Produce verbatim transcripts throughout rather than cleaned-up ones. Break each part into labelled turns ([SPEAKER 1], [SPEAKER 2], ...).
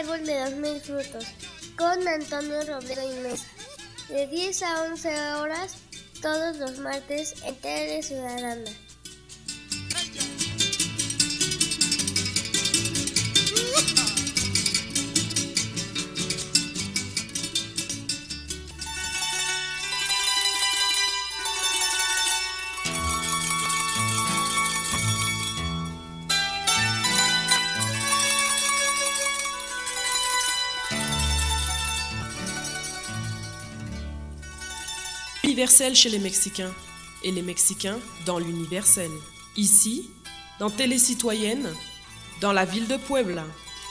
[SPEAKER 1] árbol de los mil frutos, con Antonio Robledo y Mesa, de diez a once horas, todos los martes en Tele Ciudadana.
[SPEAKER 2] Universel chez les Mexicains et les Mexicains dans l'universel. Ici, dans Télé Citoyenne, dans la ville de Puebla.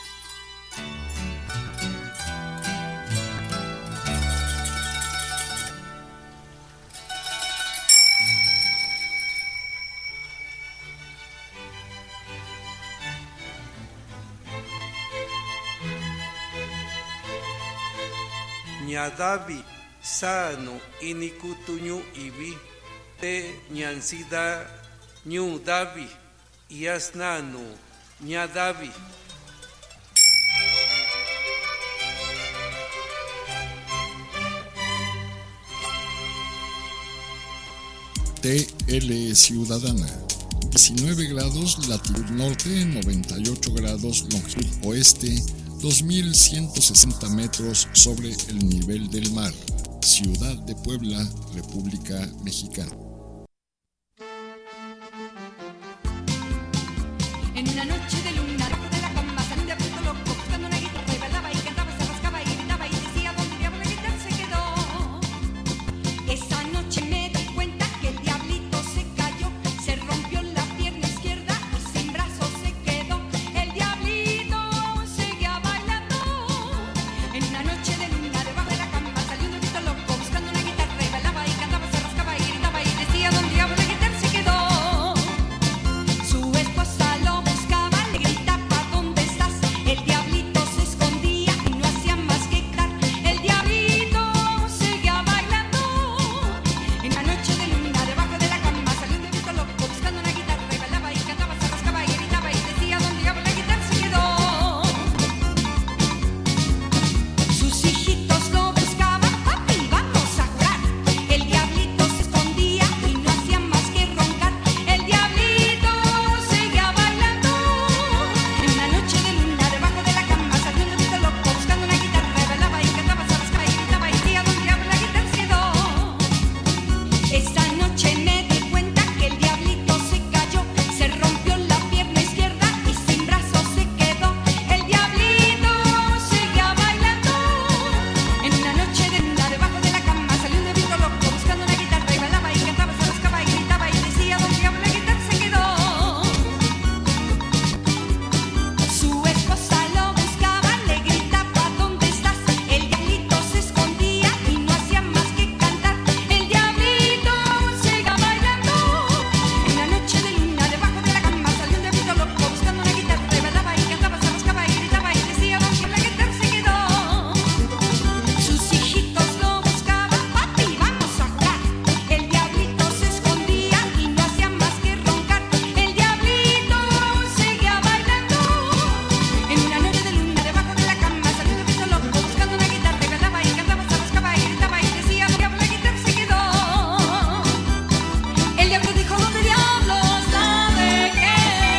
[SPEAKER 3] Ñadavi sano inikutuñu ibi te ñansida ñu davi yasnanu ñadavi.
[SPEAKER 4] T L Ciudadana. diecinueve grados latitud norte, noventa y ocho grados longitud oeste, dos mil ciento sesenta metros sobre el nivel del mar. Ciudad de Puebla, República Mexicana.
[SPEAKER 5] En una noche de luna, debajo de la cama, salí de pronto loco, buscando una guitarra y bailaba y cantaba, se rascaba y gritaba y decía dónde diablo la guitarra se quedó. Esa noche me di cuenta que el diablito se cayó, se rompió la pierna izquierda y sin brazos se quedó. El diablito seguía bailando. En una noche de luna, debajo de la cama, salió un diablito loco, buscando una guitarra y bailaba y cantaba, se rascaba y gritaba y decía dónde diablo la guitarra se quedó. Su esposa lo buscaba, le gritaba ¿dónde estás? El diablito se escondía y no hacía más que gritar. El diablito seguía bailando. En la noche de luna, debajo de la cama, salió un diablito loco, buscando una guitarra y bailaba y cantaba, se rascaba y gritaba y decía ¿dónde diablo la guitarra se quedó? Sus hijitos lo buscaban, papi, vamos a jugar. El diablito se escondía y no hacía más que roncar. El diablito seguía bailando. En una noche de luna, debajo de la cama, salió un diablito loco, buscando una guitarra y bailaba y cantaba, se rascaba y gritaba y decía ¿dónde diablo la guitarra se quedó? Esa noche me di cuenta que el diablito se cayó, se rompió la pierna izquierda y sin brazos se quedó. El diablito seguía bailando. En una noche de luna, debajo de la cama, salió un diablito loco, buscando una guitarra y bailaba y cantaba, se rascaba y gritaba y decía ¿dónde diablo la guitarra se quedó? Su esposa lo buscaba, le gritaba ¿dónde estás? El diablito se escondía y no hacía más que cantar. El diablito seguía bailando. En una noche de luna, debajo de la cama, salió un diablito loco, buscando una guitarra y bailaba y cantaba, se rascaba y gritaba y decía ¿dónde diablo la guitarra se quedó? Sus hijitos lo buscaban, papi, vamos a jugar. El diablito se escondía y no hacía más que roncar. El diablito seguía bailando. En una noche de luna, debajo de la cama, salió un diablito loco, buscando una guitarra y bailaba y cantaba, se rascaba y gritaba y decía ¿dónde diablo la guitarra se quedó? El diablo dijo ¿dónde diablos la dejé?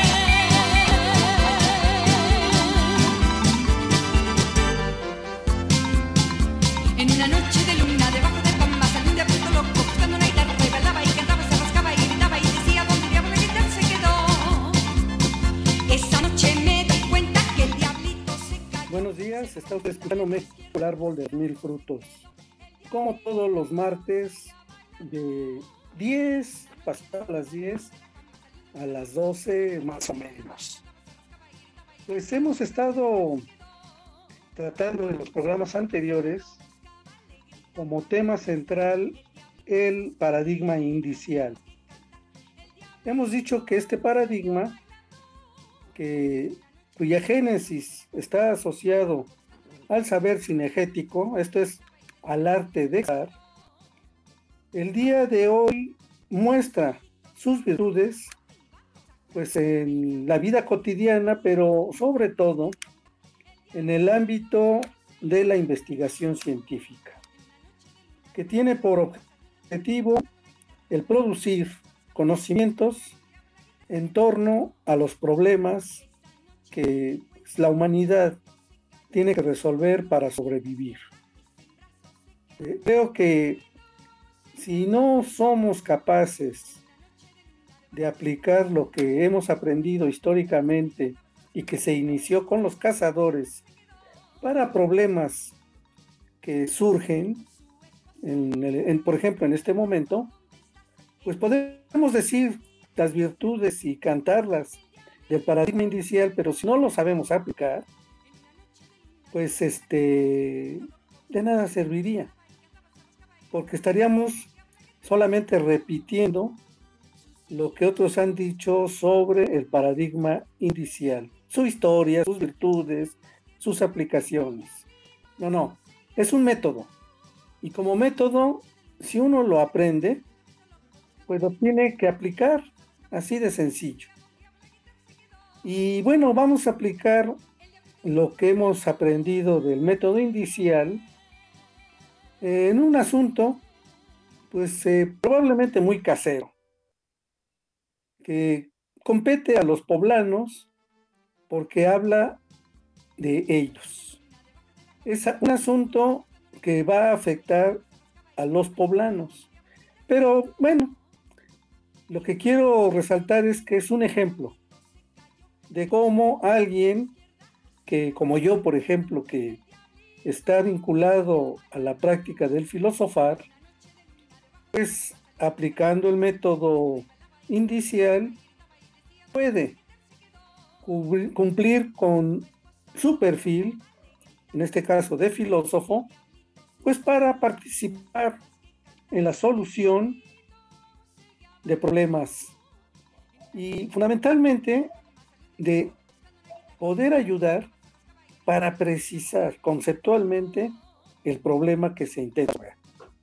[SPEAKER 5] En una noche de luna, debajo de la cama, salió un diablito loco, buscando una guitarra y bailaba y cantaba, se rascaba y gritaba y decía ¿dónde diablo la guitarra se quedó? Esa noche me di cuenta que el diablito se cayó.
[SPEAKER 6] Buenos días, está usted escuchando México, el árbol de mil frutos. Como todos los martes, de diez, pasadas las diez, a las doce más o menos. Pues hemos estado tratando en los programas anteriores como tema central el paradigma indicial. Hemos dicho que este paradigma, que, cuya génesis está asociado al saber cinegético, esto es, al arte de crear, el día de hoy muestra sus virtudes pues en la vida cotidiana, pero sobre todo en el ámbito de la investigación científica, que tiene por objetivo el producir conocimientos en torno a los problemas que la humanidad tiene que resolver para sobrevivir. Eh, creo que si no somos capaces de aplicar lo que hemos aprendido históricamente y que se inició con los cazadores para problemas que surgen, en el, en, por ejemplo, en este momento, pues podemos decir las virtudes y cantarlas del paradigma indicial, pero si no lo sabemos aplicar, pues este, de nada serviría, porque estaríamos solamente repitiendo lo que otros han dicho sobre el paradigma indicial, su historia, sus virtudes, sus aplicaciones. No, no, es un método. Y como método, si uno lo aprende, pues lo tiene que aplicar, así de sencillo. Y bueno, vamos a aplicar lo que hemos aprendido del método indicial en un asunto, pues eh, probablemente muy casero, que compete a los poblanos porque habla de ellos. Es un asunto que va a afectar a los poblanos. Pero bueno, lo que quiero resaltar es que es un ejemplo de cómo alguien que, como yo, por ejemplo, que está vinculado a la práctica del filosofar, pues aplicando el método indicial, puede cumplir con su perfil, en este caso de filósofo, pues para participar en la solución de problemas y fundamentalmente de poder ayudar para precisar conceptualmente el problema que se intenta.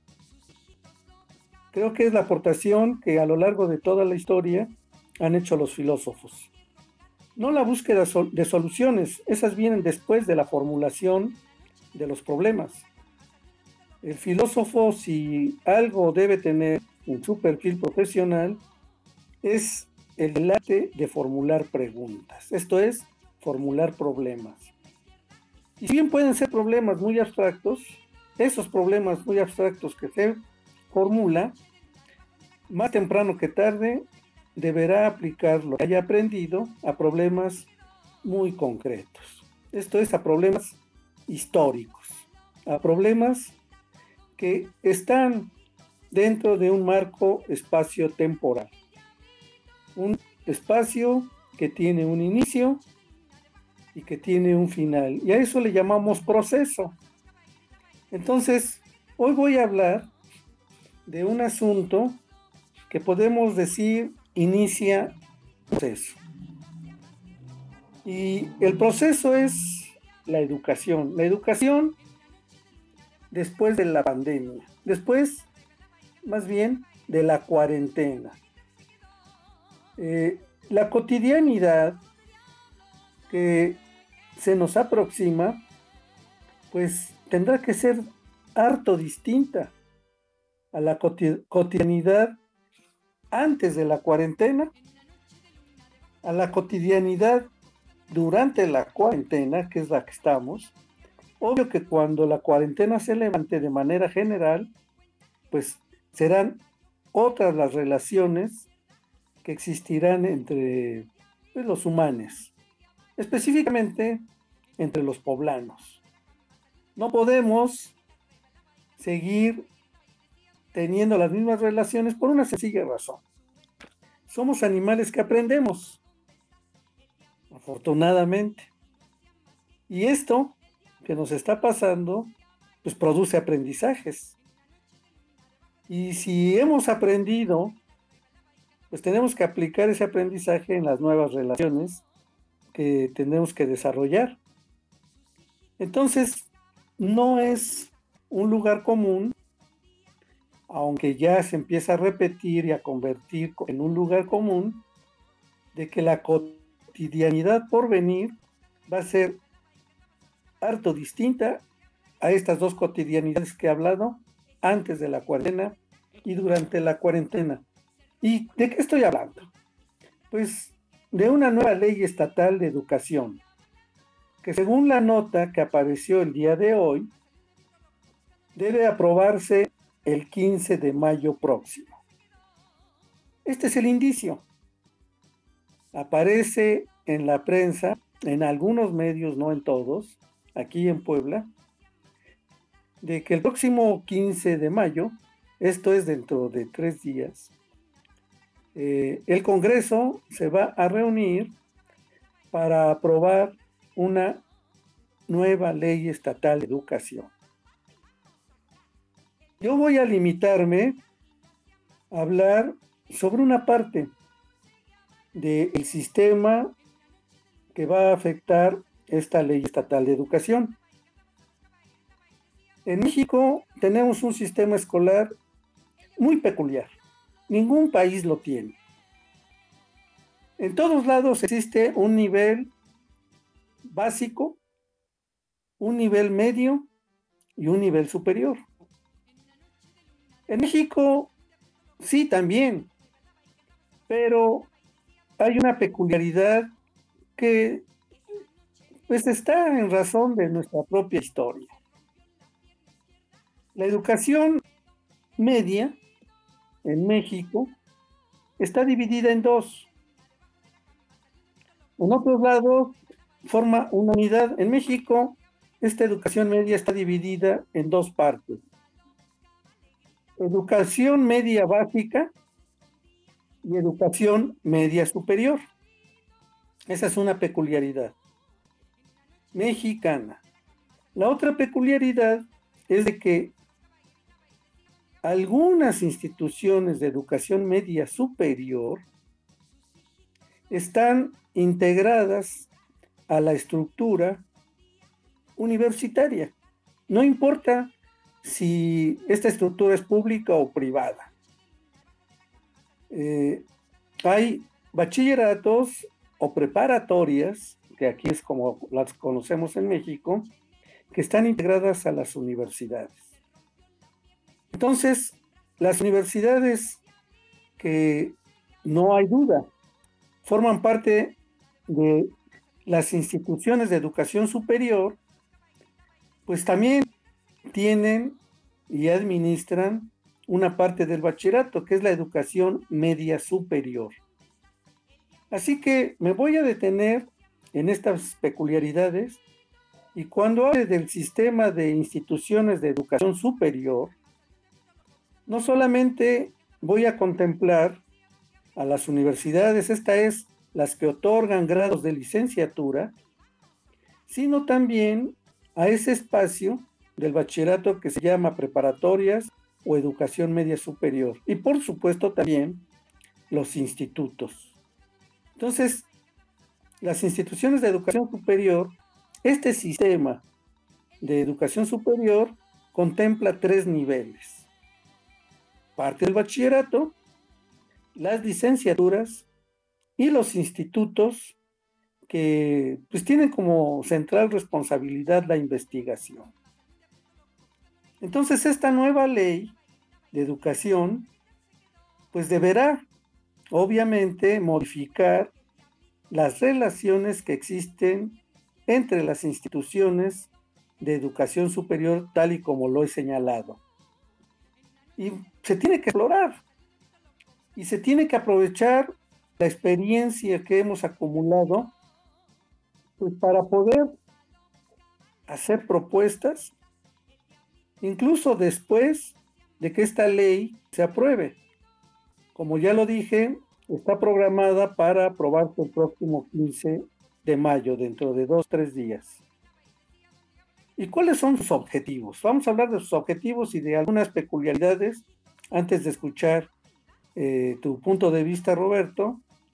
[SPEAKER 6] Creo que es la aportación que a lo largo de toda la historia han hecho los filósofos. No la búsqueda de soluciones, esas vienen después de la formulación de los problemas. El filósofo, si algo debe tener en su perfil profesional, es el arte de formular preguntas, esto es, formular problemas. Y si bien pueden ser problemas muy abstractos, esos problemas muy abstractos que se formula, más temprano que tarde, deberá aplicar lo que haya aprendido a problemas muy concretos. Esto es, a problemas históricos, a problemas que están dentro de un marco espacio-temporal. Un espacio que tiene un inicio y que tiene un final. Y a eso le llamamos proceso. Entonces, hoy voy a hablar de un asunto que podemos decir inicia proceso. Y el proceso es la educación. La educación después de la pandemia. Después, más bien, de la cuarentena. Eh, la cotidianidad que se nos aproxima, pues tendrá que ser harto distinta a la cotidianidad antes de la cuarentena, a la cotidianidad durante la cuarentena, que es la que estamos. Obvio que cuando la cuarentena se levante de manera general, pues serán otras las relaciones que existirán entre pues, los humanos, específicamente entre los poblanos. No podemos seguir teniendo las mismas relaciones por una sencilla razón. Somos animales que aprendemos, afortunadamente. Y esto que nos está pasando, pues produce aprendizajes. Y si hemos aprendido, pues tenemos que aplicar ese aprendizaje en las nuevas relaciones que tenemos que desarrollar. Entonces, no es un lugar común, aunque ya se empieza a repetir y a convertir en un lugar común, de que la cotidianidad por venir va a ser harto distinta a estas dos cotidianidades que he hablado antes de la cuarentena y durante la cuarentena. ¿Y de qué estoy hablando? Pues de una nueva ley estatal de educación, que según la nota que apareció el día de hoy, debe aprobarse el quince de mayo próximo. Este es el indicio. Aparece en la prensa, en algunos medios, no en todos, aquí en Puebla, de que el próximo quince de mayo, esto es dentro de tres días, eh, el Congreso se va a reunir para aprobar una nueva ley estatal de educación. Yo voy a limitarme a hablar sobre una parte del sistema que va a afectar esta ley estatal de educación. En México tenemos un sistema escolar muy peculiar. Ningún país lo tiene. En todos lados existe un nivel básico, un nivel medio y un nivel superior. En México sí también, pero hay una peculiaridad que pues está en razón de nuestra propia historia. La educación media en México está dividida en dos. En otros lados forma una unidad. En México, esta educación media está dividida en dos partes. Educación media básica y educación media superior. Esa es una peculiaridad mexicana. La otra peculiaridad es de que algunas instituciones de educación media superior están integradas a la estructura universitaria. No importa si esta estructura es pública o privada. Eh, hay bachilleratos o preparatorias, que aquí es como las conocemos en México, que están integradas a las universidades. Entonces, las universidades, que no hay duda, forman parte de las instituciones de educación superior, pues también tienen y administran una parte del bachillerato, que es la educación media superior. Así que me voy a detener en estas peculiaridades, y cuando hable del sistema de instituciones de educación superior, no solamente voy a contemplar a las universidades, esta es, las que otorgan grados de licenciatura, sino también a ese espacio del bachillerato que se llama preparatorias o educación media superior, y por supuesto también los institutos. Entonces, las instituciones de educación superior, este sistema de educación superior contempla tres niveles: parte del bachillerato, las licenciaturas y los institutos, que pues tienen como central responsabilidad la investigación. Entonces, esta nueva ley de educación pues deberá obviamente modificar las relaciones que existen entre las instituciones de educación superior, tal y como lo he señalado. Y se tiene que explorar y se tiene que aprovechar la experiencia que hemos acumulado, pues, para poder hacer propuestas, incluso después de que esta ley se apruebe. Como ya lo dije, está programada para aprobarse el próximo quince de mayo, dentro de dos, tres días. ¿Y cuáles son sus objetivos? Vamos a hablar de sus objetivos y de algunas peculiaridades antes de escuchar eh, tu punto de vista, Roberto,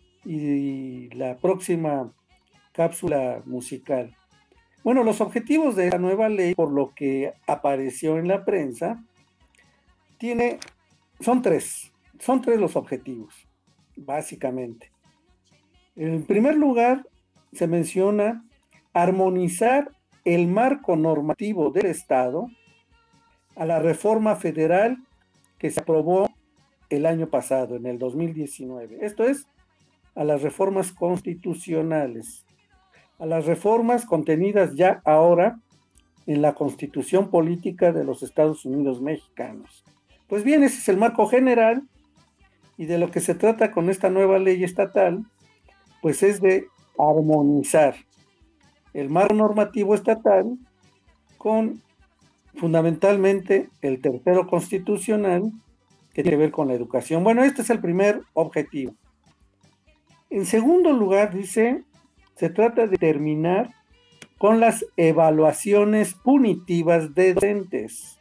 [SPEAKER 6] y la próxima cápsula musical. Bueno, los objetivos de la nueva ley, por lo que apareció en la prensa, tiene, son tres. Son tres los objetivos, básicamente. En primer lugar, se menciona armonizar el marco normativo del Estado a la reforma federal que se aprobó el año pasado, en el dos mil diecinueve. Esto es, a las reformas constitucionales, a las reformas contenidas ya ahora en la Constitución Política de los Estados Unidos Mexicanos. Pues bien, ese es el marco general, y de lo que se trata con esta nueva ley estatal, pues es de armonizar el marco normativo estatal con fundamentalmente el tercero constitucional, que tiene que ver con la educación. Bueno, este es el primer objetivo. En segundo lugar, dice, se trata de terminar con las evaluaciones punitivas de docentes.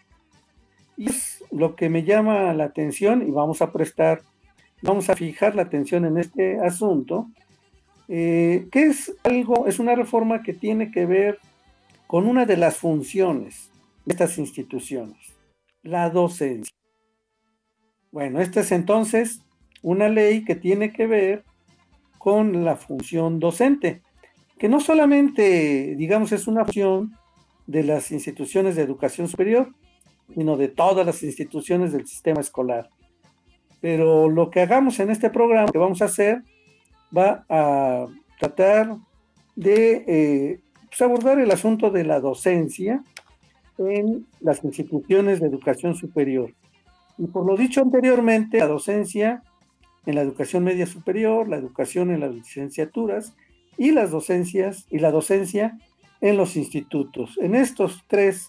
[SPEAKER 6] Y es lo que me llama la atención, y vamos a prestar, vamos a fijar la atención en este asunto, eh, que es algo, es una reforma que tiene que ver con una de las funciones de estas instituciones, la docencia. Bueno, esta es entonces una ley que tiene que ver con la función docente, que no solamente, digamos, es una función de las instituciones de educación superior, sino de todas las instituciones del sistema escolar. Pero lo que hagamos en este programa, que vamos a hacer, va a tratar de eh, pues abordar el asunto de la docencia en las instituciones de educación superior. Y por lo dicho anteriormente, la docencia en la educación media superior, la educación en las licenciaturas y las docencias y la docencia en los institutos. En estos tres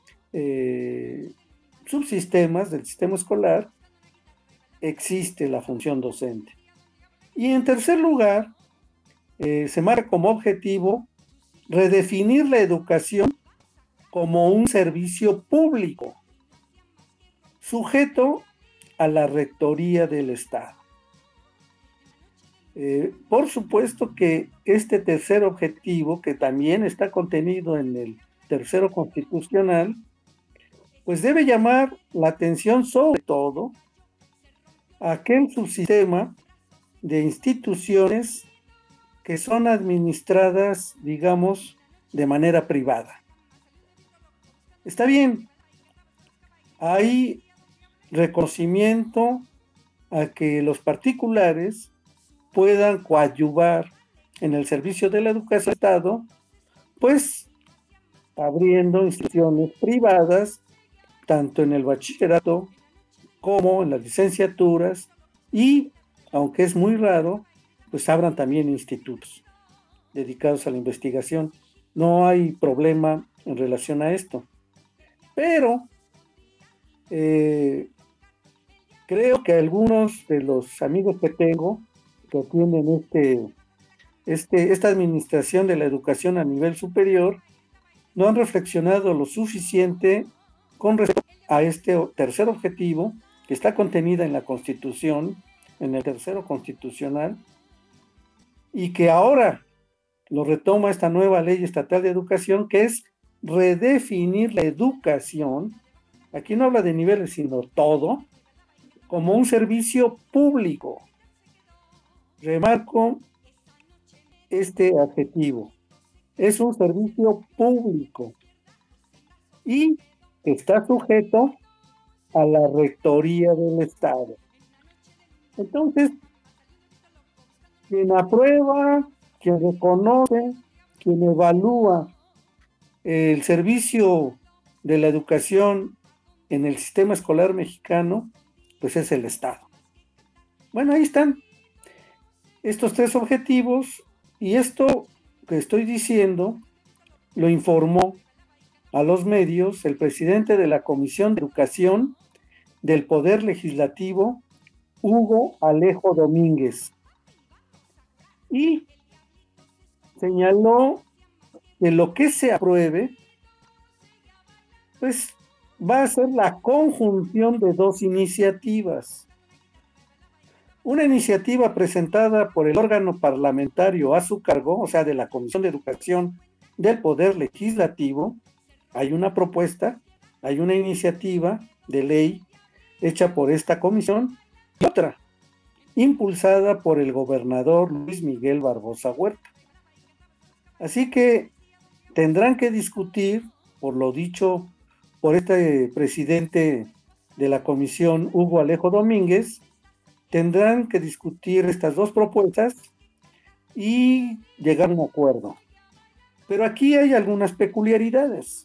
[SPEAKER 6] eh, subsistemas del sistema escolar existe la función docente. Y en tercer lugar, eh, se marca como objetivo redefinir la educación como un servicio público, sujeto a la rectoría del Estado. Eh, por supuesto que este tercer objetivo, que también está contenido en el tercero constitucional, pues debe llamar la atención sobre todo a aquel subsistema de instituciones que son administradas, digamos, de manera privada. Está bien, hay reconocimiento a que los particulares puedan coadyuvar en el servicio de la educación del Estado, pues abriendo instituciones privadas, tanto en el bachillerato como en las licenciaturas, y, aunque es muy raro, pues abran también institutos dedicados a la investigación. No hay problema en relación a esto. Pero eh, creo que algunos de los amigos que tengo que atienden este, este, esta administración de la educación a nivel superior no han reflexionado lo suficiente con respecto a este tercer objetivo que está contenida en la Constitución, en el tercero constitucional, y que ahora lo retoma esta nueva ley estatal de educación, que es redefinir la educación, aquí no habla de niveles, sino todo, como un servicio público. Remarco este adjetivo. Es un servicio público y está sujeto a la rectoría del Estado. Entonces, quien aprueba, quien reconoce, quien evalúa el servicio de la educación en el sistema escolar mexicano, pues es el Estado. Bueno, ahí están estos tres objetivos, y esto que estoy diciendo lo informó a los medios el presidente de la Comisión de Educación del Poder Legislativo, Hugo Alejo Domínguez, y señaló que lo que se apruebe, pues va a ser la conjunción de dos iniciativas. Una iniciativa presentada por el órgano parlamentario a su cargo, o sea, de la Comisión de Educación del Poder Legislativo. Hay una propuesta, hay una iniciativa de ley hecha por esta comisión, y otra, impulsada por el gobernador Luis Miguel Barbosa Huerta. Así que tendrán que discutir, por lo dicho por este presidente de la comisión, Hugo Alejo Domínguez, tendrán que discutir estas dos propuestas y llegar a un acuerdo. Pero aquí hay algunas peculiaridades.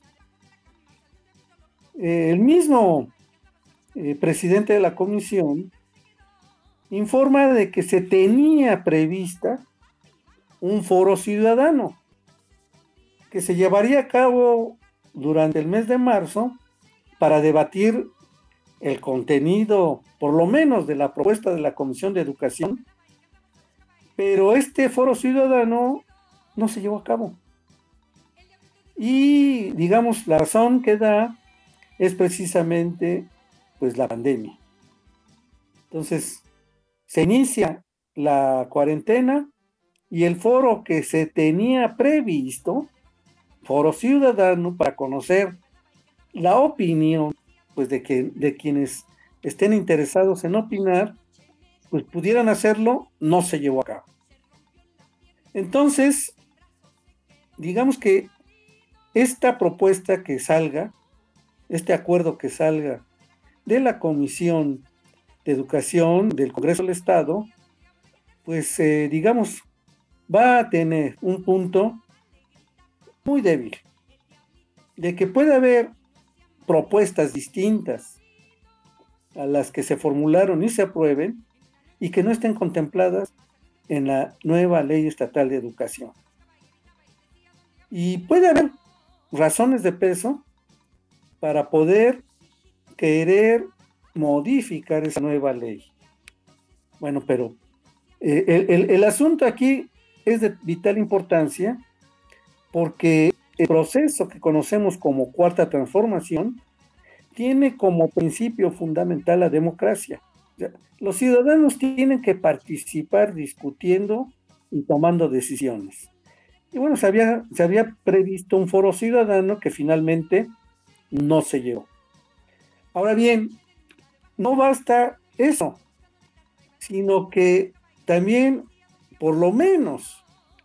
[SPEAKER 6] Eh, el mismo eh, presidente de la comisión informa de que se tenía prevista un foro ciudadano que se llevaría a cabo durante el mes de marzo para debatir el contenido, por lo menos, de la propuesta de la Comisión de Educación, pero este foro ciudadano no se llevó a cabo. Y, digamos, la razón que da es precisamente, pues, la pandemia. Entonces, se inicia la cuarentena y el foro que se tenía previsto, foro ciudadano, para conocer la opinión, pues, de que de quienes estén interesados en opinar, pues pudieran hacerlo, no se llevó a cabo. Entonces, digamos que esta propuesta que salga, este acuerdo que salga de la Comisión de Educación del Congreso del Estado, pues eh, digamos, va a tener un punto muy débil, de que puede haber propuestas distintas a las que se formularon y se aprueben y que no estén contempladas en la nueva Ley Estatal de Educación. Y puede haber razones de peso para poder querer modificar esa nueva ley. Bueno, pero eh, el, el, el asunto aquí es de vital importancia porque el proceso que conocemos como Cuarta Transformación tiene como principio fundamental la democracia. O sea, los ciudadanos tienen que participar discutiendo y tomando decisiones. Y bueno, se había, se había previsto un foro ciudadano que finalmente no se llevó. Ahora bien, no basta eso, sino que también, por lo menos,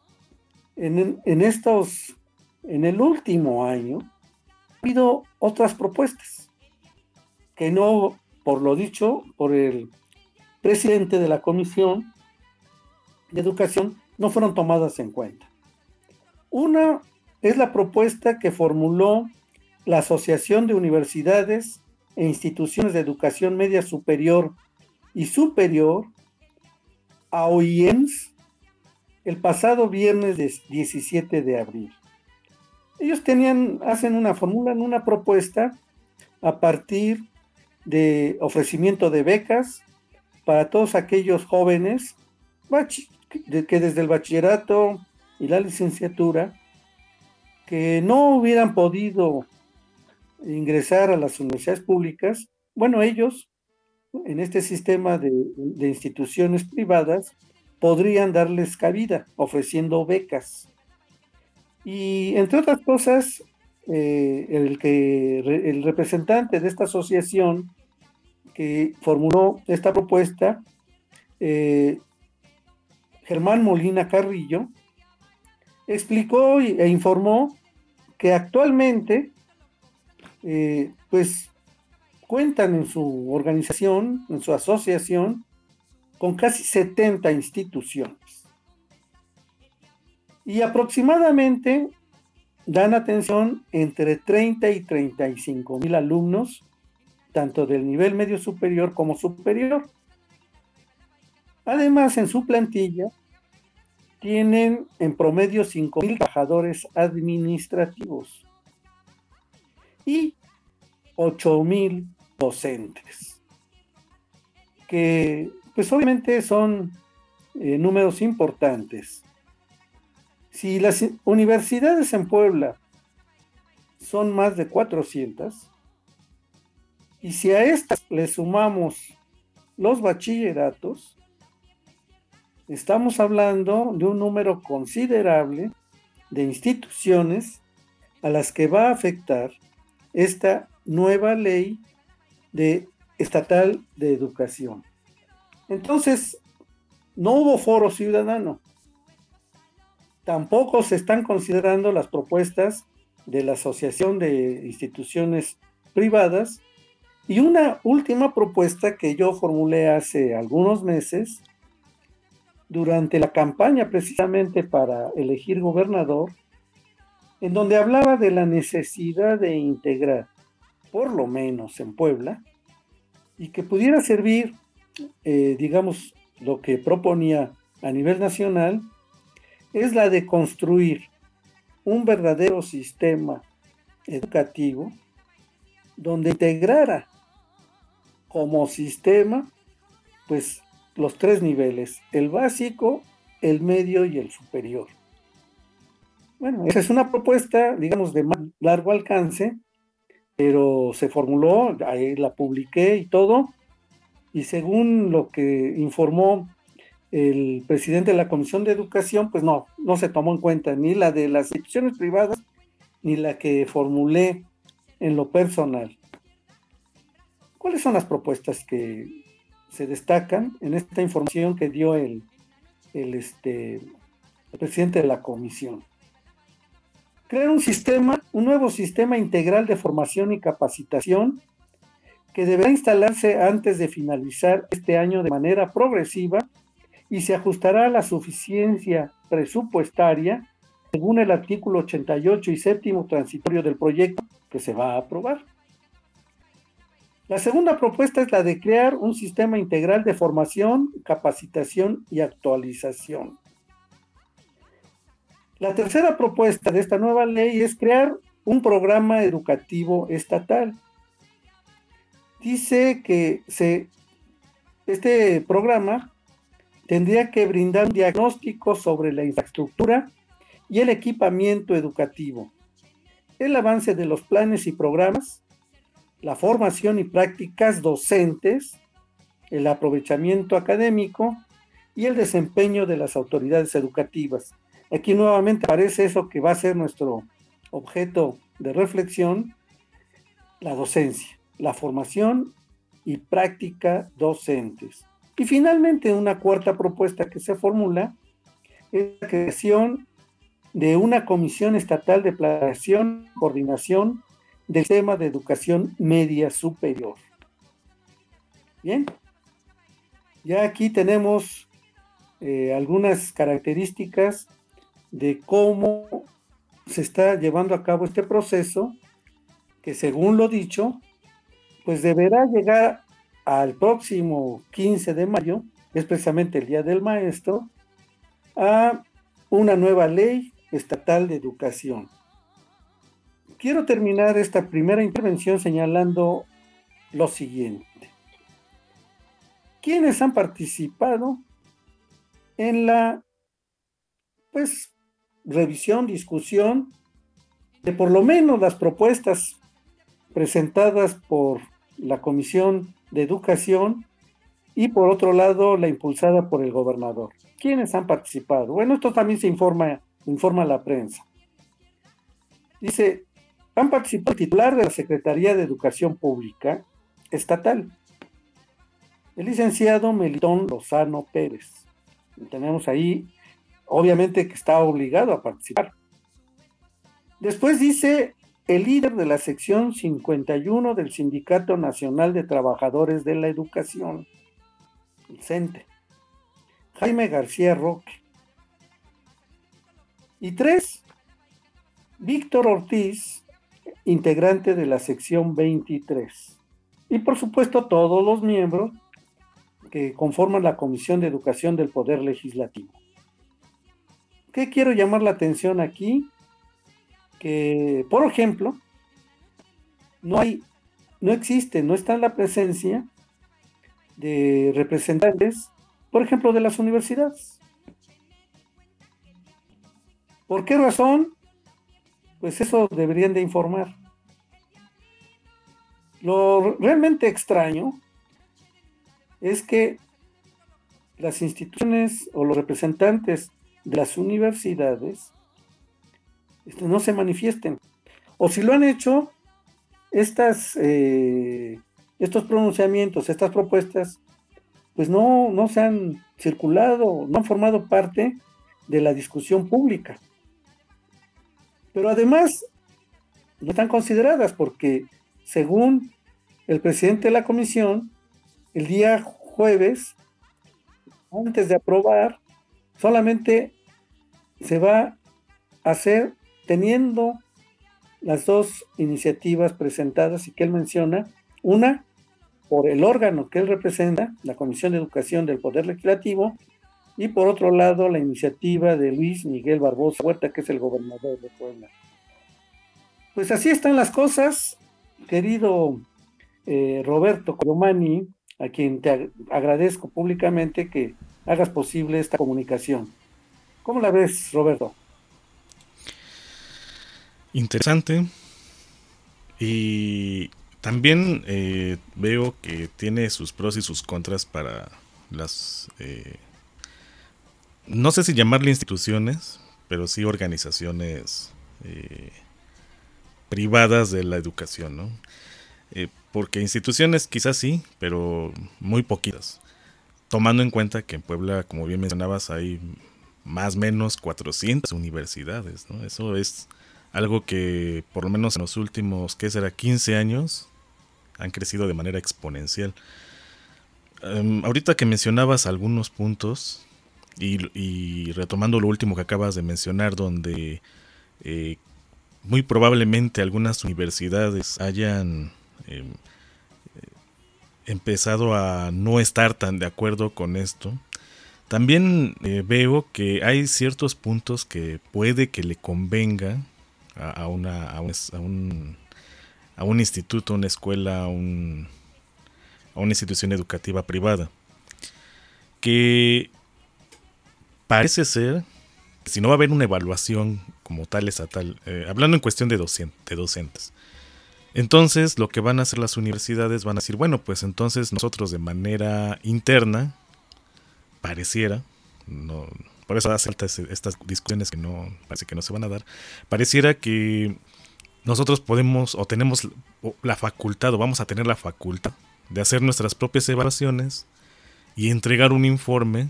[SPEAKER 6] en, en estos, en el último año, ha habido otras propuestas que no, por lo dicho por el presidente de la Comisión de Educación, no fueron tomadas en cuenta. Una es la propuesta que formuló la Asociación de Universidades e Instituciones de Educación Media Superior y Superior, A O I E M S, el pasado viernes diecisiete de abril. Ellos tenían, hacen una, formulan una propuesta a partir de ofrecimiento de becas para todos aquellos jóvenes que desde el bachillerato y la licenciatura que no hubieran podido ingresar a las universidades públicas. Bueno, ellos en este sistema de, de instituciones privadas podrían darles cabida ofreciendo becas. Y entre otras cosas, eh, el, que, el representante de esta asociación que formuló esta propuesta, eh, Germán Molina Carrillo, explicó e informó que actualmente eh, pues cuentan en su organización, en su asociación, con casi setenta instituciones. Y aproximadamente dan atención entre treinta y treinta y cinco mil alumnos, tanto del nivel medio superior como superior. Además, en su plantilla tienen en promedio cinco mil trabajadores administrativos y ocho mil docentes, que pues obviamente son eh, números importantes. Si las universidades en Puebla son más de cuatrocientas, y si a estas le sumamos los bachilleratos, estamos hablando de un número considerable de instituciones a las que va a afectar esta nueva ley de estatal de educación. Entonces, no hubo foro ciudadano. Tampoco se están considerando las propuestas de la Asociación de Instituciones Privadas. Y una última propuesta que yo formulé hace algunos meses, durante la campaña precisamente para elegir gobernador, en donde hablaba de la necesidad de integrar, por lo menos en Puebla, y que pudiera servir, eh, digamos, lo que proponía a nivel nacional, es la de construir un verdadero sistema educativo donde integrara como sistema, pues, los tres niveles, el básico, el medio y el superior. Bueno, esa es una propuesta, digamos, de más largo alcance, pero se formuló, ahí la publiqué y todo, y según lo que informó el presidente de la Comisión de Educación, pues no, no se tomó en cuenta ni la de las instituciones privadas, ni la que formulé en lo personal. ¿Cuáles son las propuestas que se destacan en esta información que dio el, el, este, el presidente de la comisión? Crear un sistema, un nuevo sistema integral de formación y capacitación que deberá instalarse antes de finalizar este año de manera progresiva y se ajustará a la suficiencia presupuestaria según el artículo ochenta y ocho y séptimo transitorio del proyecto que se va a aprobar. La segunda propuesta es la de crear un sistema integral de formación, capacitación y actualización. La tercera propuesta de esta nueva ley es crear un programa educativo estatal. Dice que se, este programa tendría que brindar un diagnóstico sobre la infraestructura y el equipamiento educativo, el avance de los planes y programas, la formación y prácticas docentes, el aprovechamiento académico y el desempeño de las autoridades educativas. Aquí nuevamente aparece eso que va a ser nuestro objeto de reflexión, la docencia, la formación y práctica docentes. Y finalmente, una cuarta propuesta que se formula es la creación de una comisión estatal de planeación y coordinación del sistema de educación media superior. Bien, ya aquí tenemos eh, algunas características de cómo se está llevando a cabo este proceso, que según lo dicho, pues deberá llegar al próximo quince de mayo, es precisamente el Día del Maestro, a una nueva ley estatal de educación. Quiero terminar esta primera intervención señalando lo siguiente. ¿Quiénes han participado en la, pues, revisión, discusión de por lo menos las propuestas presentadas por la Comisión de Educación y por otro lado la impulsada por el gobernador? ¿Quiénes han participado? Bueno, esto también se informa, informa la prensa. Dice, han participado el titular de la Secretaría de Educación Pública Estatal, el licenciado Melitón Lozano Pérez. Y tenemos ahí, obviamente que está obligado a participar. Después dice el líder de la sección cincuenta y uno del Sindicato Nacional de Trabajadores de la Educación, el CENTE, Jaime García Roque. Y tres, Víctor Ortiz, integrante de la sección veintitrés. Y por supuesto todos los miembros que conforman la Comisión de Educación del Poder Legislativo. ¿Qué quiero llamar la atención aquí? Que, por ejemplo, no hay, no existe, no está la presencia de representantes, por ejemplo, de las universidades. ¿Por qué razón? Pues eso deberían de informar. Lo realmente extraño es que las instituciones o los representantes de las universidades este, no se manifiesten. O si lo han hecho, estas, eh, estos pronunciamientos, estas propuestas, pues no, no se han circulado, no han formado parte de la discusión pública. Pero además no están consideradas porque, según el presidente de la comisión, el día jueves, antes de aprobar, solamente se va a hacer teniendo las dos iniciativas presentadas y que él menciona, una por el órgano que él representa, la Comisión de Educación del Poder Legislativo, y por otro lado la iniciativa de Luis Miguel Barbosa Huerta, que es el gobernador de Puebla. Pues así están las cosas, querido eh, Roberto Colomani, a quien te ag- agradezco públicamente que hagas posible esta comunicación. ¿Cómo la ves, Roberto?
[SPEAKER 7] Interesante. Y también eh, veo que tiene sus pros y sus contras para las, eh, no sé si llamarle instituciones, pero sí organizaciones eh, privadas de la educación, ¿no? Eh, porque instituciones quizás sí, pero muy poquitas. Tomando en cuenta que en Puebla, como bien mencionabas, hay más o menos cuatrocientas universidades, ¿no? Eso es algo que por lo menos en los últimos, ¿qué será? quince años han crecido de manera exponencial. Um, ahorita que mencionabas algunos puntos y, y retomando lo último que acabas de mencionar, donde eh, muy probablemente algunas universidades hayan eh, empezado a no estar tan de acuerdo con esto. También eh, veo que hay ciertos puntos que puede que le convenga a, a, una, a, un, a, un, a un instituto, una escuela, a, un, a una institución educativa privada. Que parece ser, si no va a haber una evaluación como tal estatal, eh, hablando en cuestión de, docent, de docentes, entonces lo que van a hacer las universidades van a decir, bueno, pues entonces nosotros de manera interna, pareciera, no, por eso hace falta estas discusiones que no parece que no se van a dar, pareciera que nosotros podemos o tenemos la facultad o vamos a tener la facultad de hacer nuestras propias evaluaciones y entregar un informe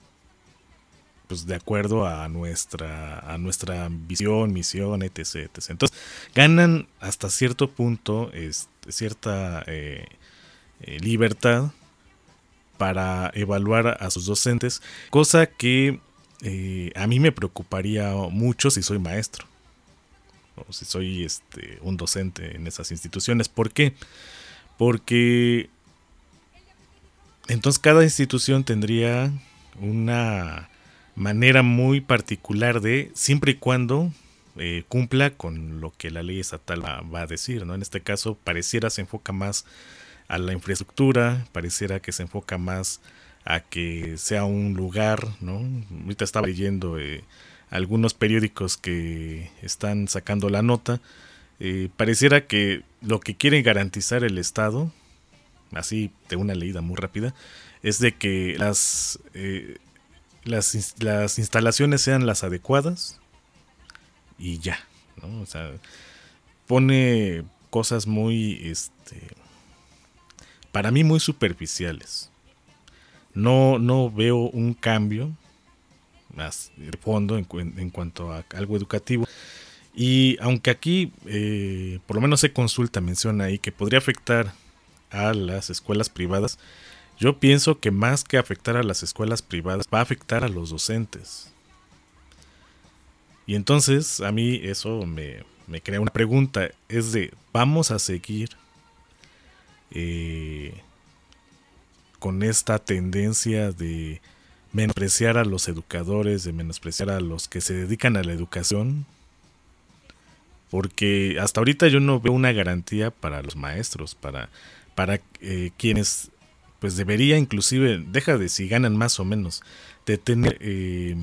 [SPEAKER 7] pues de acuerdo a nuestra a nuestra visión, misión, etc, etcétera. Entonces ganan hasta cierto punto este, cierta eh, eh, libertad para evaluar a sus docentes, cosa que eh, a mí me preocuparía mucho si soy maestro o si soy este, un docente en esas instituciones. ¿Por qué? Porque entonces cada institución tendría una manera muy particular de, siempre y cuando eh, cumpla con lo que la ley estatal va, va a decir, ¿no? En este caso pareciera se enfoca más a la infraestructura, pareciera que se enfoca más a que sea un lugar, ¿no? Ahorita estaba leyendo eh, algunos periódicos que están sacando la nota, eh, pareciera que lo que quiere garantizar el Estado, así de una leída muy rápida, es de que las, eh, las, las instalaciones sean las adecuadas y ya, ¿no? O sea, pone cosas muy, este, para mí muy superficiales. No, no veo un cambio más de fondo en, en cuanto a algo educativo. Y aunque aquí, eh, por lo menos se consulta, menciona ahí que podría afectar a las escuelas privadas, yo pienso que más que afectar a las escuelas privadas, va a afectar a los docentes. Y entonces a mí eso me, me crea una pregunta, es de, ¿vamos a seguir eh, con esta tendencia de menospreciar a los educadores, de menospreciar a los que se dedican a la educación? Porque hasta ahorita yo no veo una garantía para los maestros, para, para eh, quienes pues debería inclusive, deja de si ganan más o menos, de tener eh,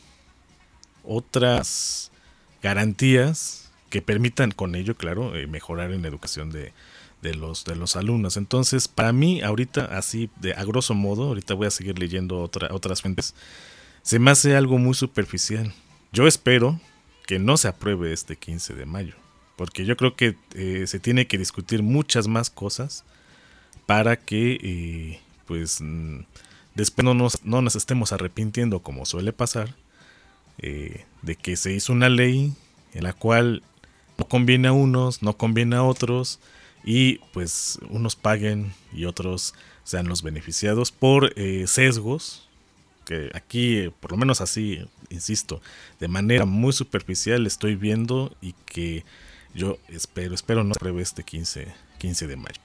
[SPEAKER 7] otras garantías que permitan con ello, claro, eh, mejorar en la educación de, de, los, de los alumnos. Entonces, para mí, ahorita, así, de a grosso modo, ahorita voy a seguir leyendo otra, otras fuentes, se me hace algo muy superficial. Yo espero que no se apruebe este quince de mayo, porque yo creo que eh, se tiene que discutir muchas más cosas para que eh, pues después no nos, no nos estemos arrepintiendo, como suele pasar, eh, de que se hizo una ley en la cual no conviene a unos, no conviene a otros, y pues unos paguen y otros sean los beneficiados por eh, sesgos, que aquí, eh, por lo menos así, insisto, de manera muy superficial estoy viendo, y que yo espero, espero no se apruebe este quince de mayo.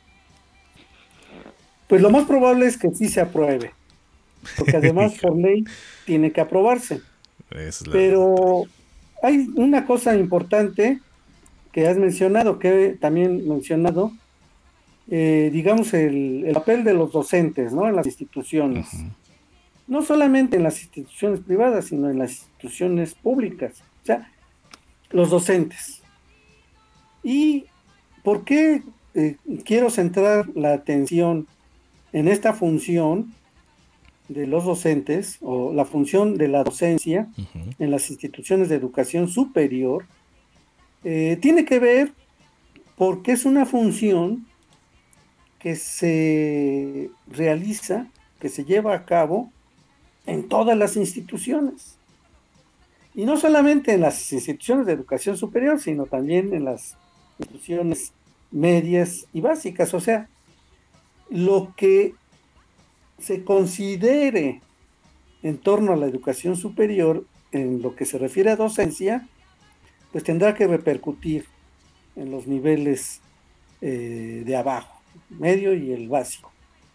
[SPEAKER 6] Pues lo más probable es que sí se apruebe, porque además por ley tiene que aprobarse.
[SPEAKER 7] Es la
[SPEAKER 6] Pero hay una cosa importante que has mencionado, que también mencionado, eh, digamos, el, el papel de los docentes, ¿no? En las instituciones.
[SPEAKER 7] Uh-huh.
[SPEAKER 6] No solamente en las instituciones privadas, sino en las instituciones públicas. O sea, los docentes. ¿Y por qué eh, quiero centrar la atención en esta función de los docentes, o la función de la docencia uh-huh. en las instituciones de educación superior? Eh, tiene que ver porque es una función que se realiza, que se lleva a cabo en todas las instituciones. Y no solamente en las instituciones de educación superior, sino también en las instituciones medias y básicas. O sea, lo que se considere en torno a la educación superior, en lo que se refiere a docencia, pues tendrá que repercutir en los niveles eh, de abajo, medio y el básico.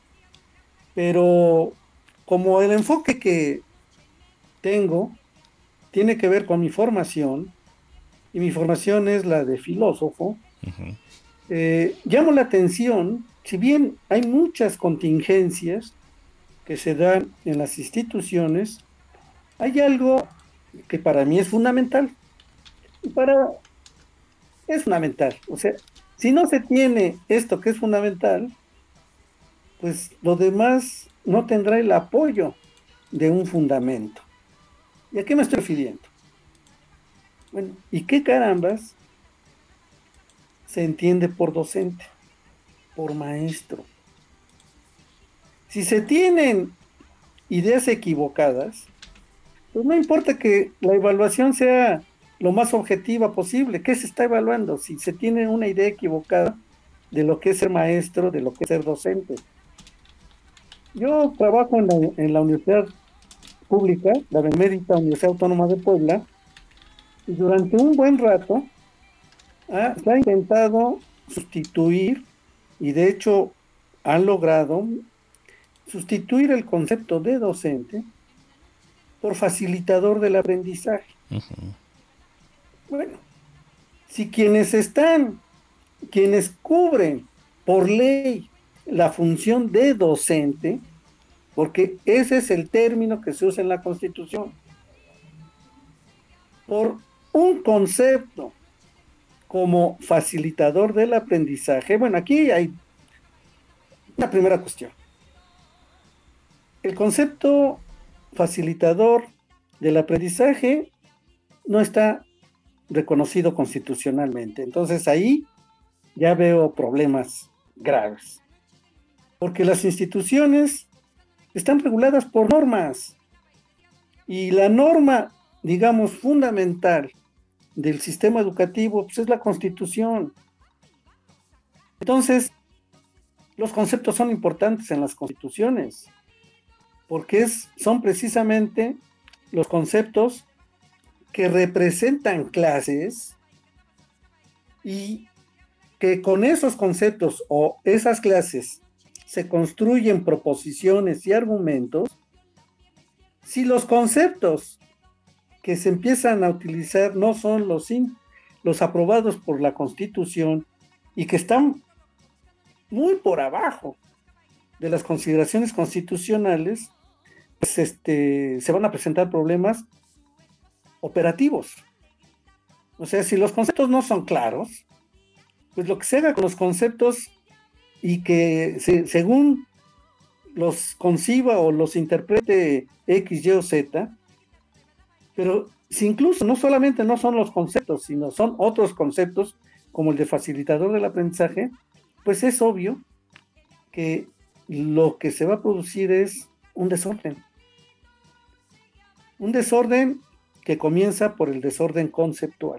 [SPEAKER 6] Pero como el enfoque que tengo tiene que ver con mi formación, y mi formación es la de filósofo, uh-huh. eh, llamo la atención, si bien hay muchas contingencias que se dan en las instituciones, hay algo que para mí es fundamental. Para es fundamental, o sea, si no se tiene esto que es fundamental, pues lo demás no tendrá el apoyo de un fundamento. ¿Y a qué me estoy refiriendo? Bueno, ¿y qué carambas se entiende por docente, por maestro? Si se tienen ideas equivocadas, pues no importa que la evaluación sea lo más objetiva posible. ¿Qué se está evaluando? Si se tiene una idea equivocada de lo que es ser maestro, de lo que es ser docente. Yo trabajo en la, en la universidad pública, la Benemérita Universidad Autónoma de Puebla, y durante un buen rato ah, se ha intentado sustituir, y de hecho han logrado sustituir el concepto de docente por facilitador del aprendizaje. Uh-huh. Bueno, si quienes están, quienes cubren por ley la función de docente, porque ese es el término que se usa en la Constitución, por un concepto como facilitador del aprendizaje, bueno, aquí hay una primera cuestión. El concepto facilitador del aprendizaje no está reconocido constitucionalmente. Entonces ahí ya veo problemas graves. Porque las instituciones están reguladas por normas. Y la norma, digamos, fundamental del sistema educativo, pues es la Constitución. Entonces, los conceptos son importantes en las constituciones, porque es, son precisamente los conceptos que representan clases y que con esos conceptos o esas clases se construyen proposiciones y argumentos. Si los conceptos que se empiezan a utilizar no son los, in, los aprobados por la Constitución y que están muy por abajo de las consideraciones constitucionales, pues este, se van a presentar problemas operativos. O sea, si los conceptos no son claros, pues lo que se haga con los conceptos y que se, según los conciba o los interprete X, Y o Z, pero si incluso no solamente no son los conceptos, sino son otros conceptos como el de facilitador del aprendizaje, pues es obvio que lo que se va a producir es un desorden. Un desorden que comienza por el desorden conceptual.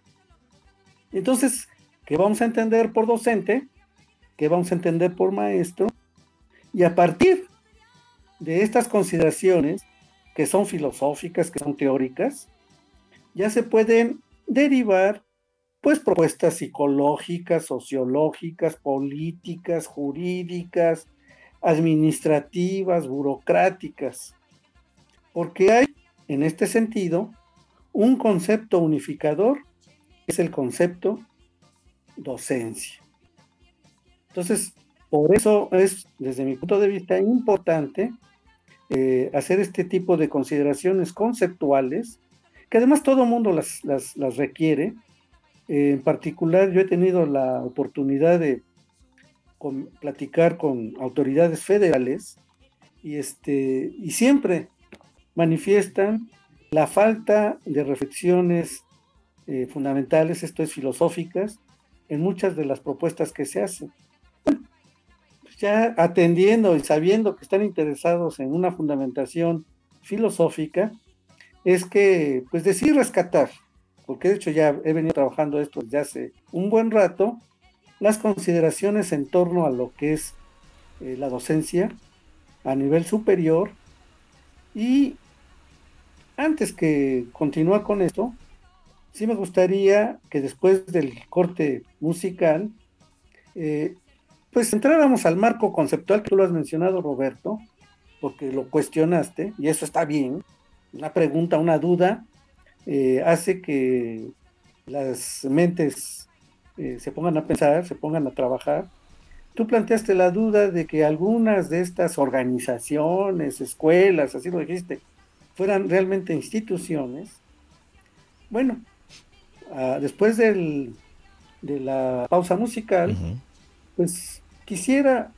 [SPEAKER 6] Entonces, ¿qué vamos a entender por docente? ¿Qué vamos a entender por maestro? Y a partir de estas consideraciones, que son filosóficas, que son teóricas, ya se pueden derivar pues propuestas psicológicas, sociológicas, políticas, jurídicas, administrativas, burocráticas, porque hay en este sentido un concepto unificador, que es el concepto docencia. Entonces, por eso es, desde mi punto de vista, importante eh, hacer este tipo de consideraciones conceptuales, que además todo el mundo las, las, las requiere. Eh, en particular, yo he tenido la oportunidad de con, platicar con autoridades federales y, este, y siempre manifiestan la falta de reflexiones eh, fundamentales, esto es, filosóficas, en muchas de las propuestas que se hacen. Bueno, pues ya atendiendo y sabiendo que están interesados en una fundamentación filosófica, es que, pues, decidir rescatar, porque de hecho ya he venido trabajando esto desde hace un buen rato, las consideraciones en torno a lo que es eh, la docencia a nivel superior. Y antes que continuar con esto, sí me gustaría que después del corte musical, eh, pues entráramos al marco conceptual que tú lo has mencionado, Roberto, porque lo cuestionaste, y eso está bien. Una pregunta, una duda, eh, hace que las mentes eh, se pongan a pensar, se pongan a trabajar. Tú planteaste la duda de que algunas de estas organizaciones, escuelas, así lo dijiste, fueran realmente instituciones. Bueno, uh, después del, de la pausa musical, uh-huh. pues quisiera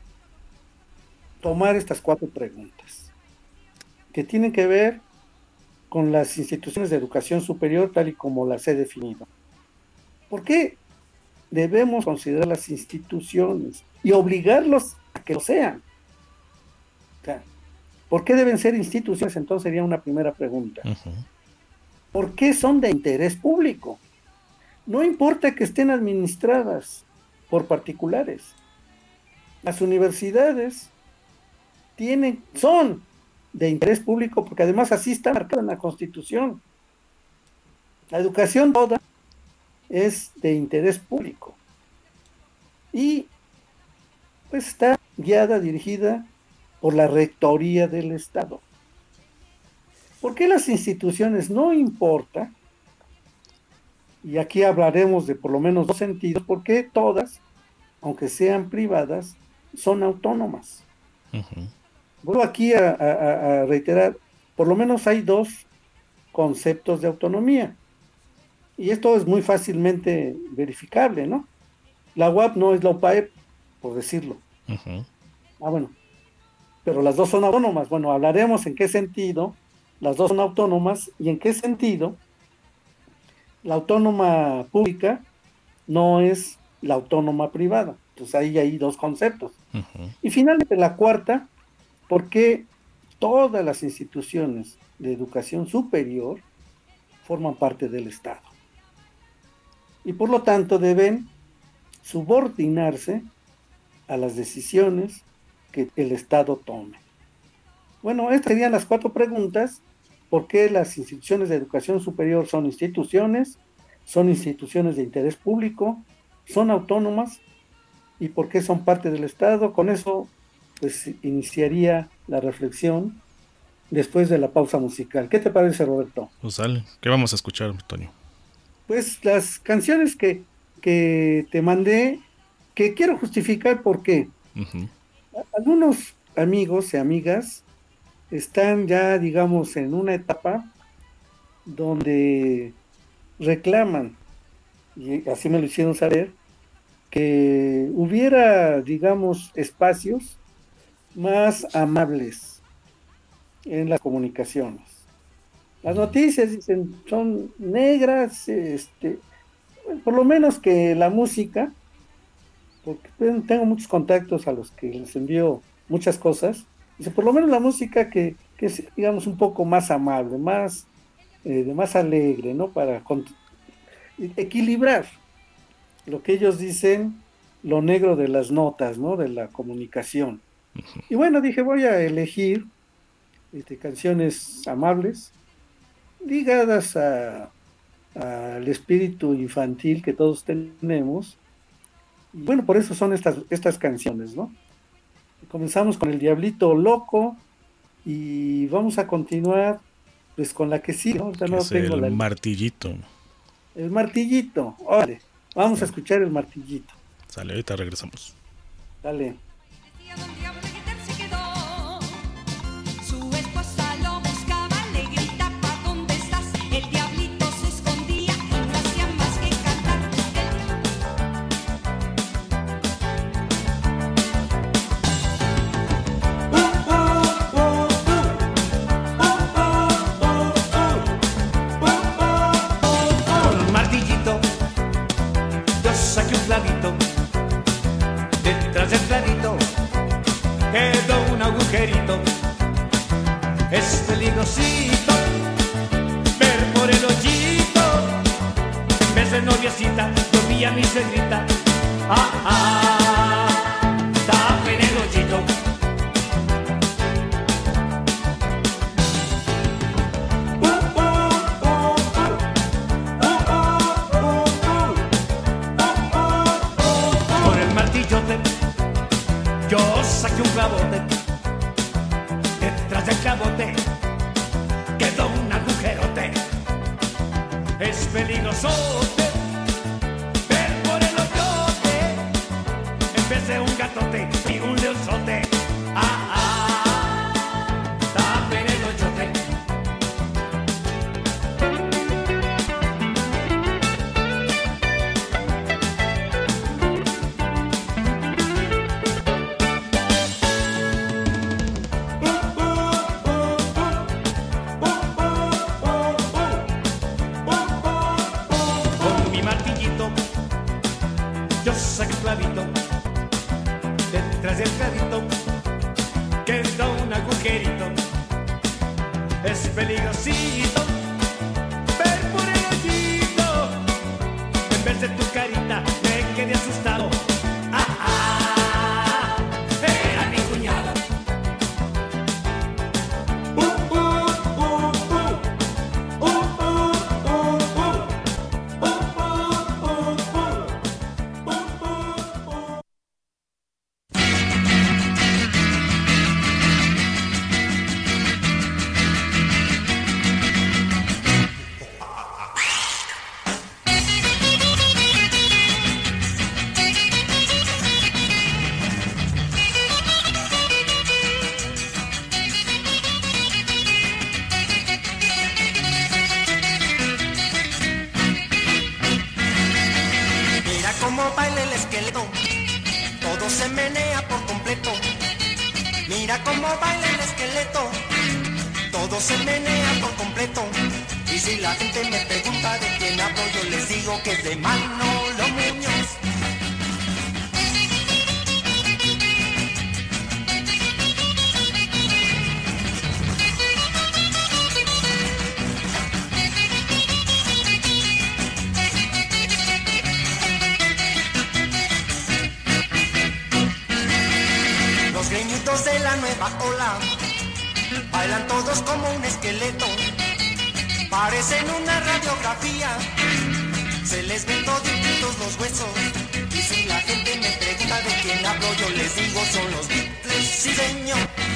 [SPEAKER 6] tomar estas cuatro preguntas que tienen que ver con las instituciones de educación superior tal y como las he definido. ¿Por qué debemos considerar las instituciones y obligarlos a que lo sean? O sea, ¿por qué deben ser instituciones? Entonces sería una primera pregunta. Uh-huh. ¿Por qué son de interés público? No importa que estén administradas por particulares. Las universidades tienen, son de interés público porque además así está marcado en la Constitución. La educación toda es de interés público y pues está guiada, dirigida por la Rectoría del Estado. ¿Por qué las instituciones? No importa, y aquí hablaremos de por lo menos dos sentidos, porque todas, aunque sean privadas, son autónomas. Uh-huh. Vuelvo aquí a, a, a reiterar, por lo menos hay dos conceptos de autonomía, y esto es muy fácilmente verificable, ¿no? La U A P no es la U P A E P, por decirlo. Uh-huh. Ah, bueno, pero las dos son autónomas. Bueno, hablaremos en qué sentido las dos son autónomas y en qué sentido la autónoma pública no es la autónoma privada. Entonces ahí hay dos conceptos. Uh-huh. Y finalmente la cuarta, ¿por qué todas las instituciones de educación superior forman parte del Estado? Y por lo tanto deben subordinarse a las decisiones que el Estado tome. Bueno, estas serían las cuatro preguntas. ¿Por qué las instituciones de educación superior son instituciones? ¿Son instituciones de interés público? ¿Son autónomas? ¿Y por qué son parte del Estado? Con eso, pues, iniciaría la reflexión después de la pausa musical. ¿Qué te parece, Roberto?
[SPEAKER 7] Pues dale, ¿qué vamos a escuchar, Antonio?
[SPEAKER 6] Pues las canciones que, que te mandé, que quiero justificar por qué. Uh-huh. Algunos amigos y amigas están ya, digamos, en una etapa donde reclaman, y así me lo hicieron saber, que hubiera, digamos, espacios más amables en las comunicaciones. Las noticias, dicen, son negras, este, por lo menos que la música, porque tengo muchos contactos a los que les envío muchas cosas, dice, por lo menos la música que, que es, digamos, un poco más amable, más, eh, de más alegre, ¿no? Para equilibrar lo que ellos dicen, lo negro de las notas, ¿no? De la comunicación. Uh-huh. Y bueno, dije, voy a elegir este, canciones amables, ligadas a al espíritu infantil que todos tenemos. Y bueno, por eso son estas, estas canciones, ¿no? Comenzamos con El Diablito Loco y vamos a continuar pues con la que sí, ¿no? Ya no
[SPEAKER 7] es
[SPEAKER 6] tengo
[SPEAKER 7] el
[SPEAKER 6] la...
[SPEAKER 7] martillito.
[SPEAKER 6] El martillito, órale, vamos sí. a escuchar el martillito.
[SPEAKER 7] Sale, ahorita regresamos.
[SPEAKER 6] Dale.
[SPEAKER 8] Detrás del clavito quedó un agujerito. Es peligrosito ver por el hoyito. En vez de noviecita, yo vi a mi suegrita. Ah, ah, tapen el hoyito. Yo saqué un clavote, detrás del clavote quedó un agujerote. Es peligrosote ver por el hoyote, en vez de un gatote y un leonzote. Ah, ah, tapen el hoyote. Detrás del clavito quedó un agujerito. Es peligrosito ver por el hoyito. En vez de tu carita me quedé asustado. Ah, ah, era mi cuñado. Uh, uh, uh, uh. Uh, uh, uh, uh. Uh, uh, uh, uh.
[SPEAKER 9] Cómo baila el esqueleto, todo se menea por completo. Mira cómo baila el esqueleto, todo se menea por completo. Y si la gente me pregunta de quién hablo, yo les digo que es de Manolo Muñoz. De la nueva ola bailan todos como un esqueleto, parecen una radiografía, se les ven toditos los huesos. Y si la gente me pregunta de quién hablo, yo les digo son los Beatles, sí señor.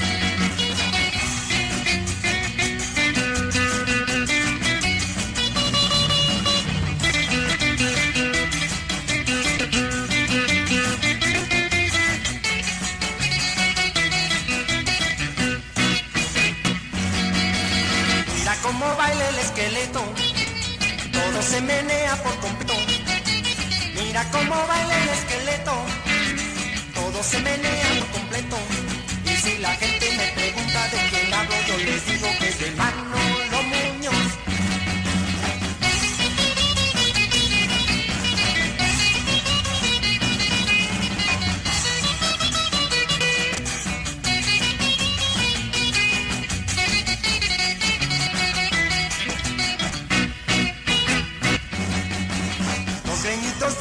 [SPEAKER 9] Cómo baila el esqueleto, todo se menea por completo. Mira cómo baila el esqueleto, todo se menea por completo. Y si la gente me pregunta de quién hablo, yo les digo que es de Manolo Muñoz.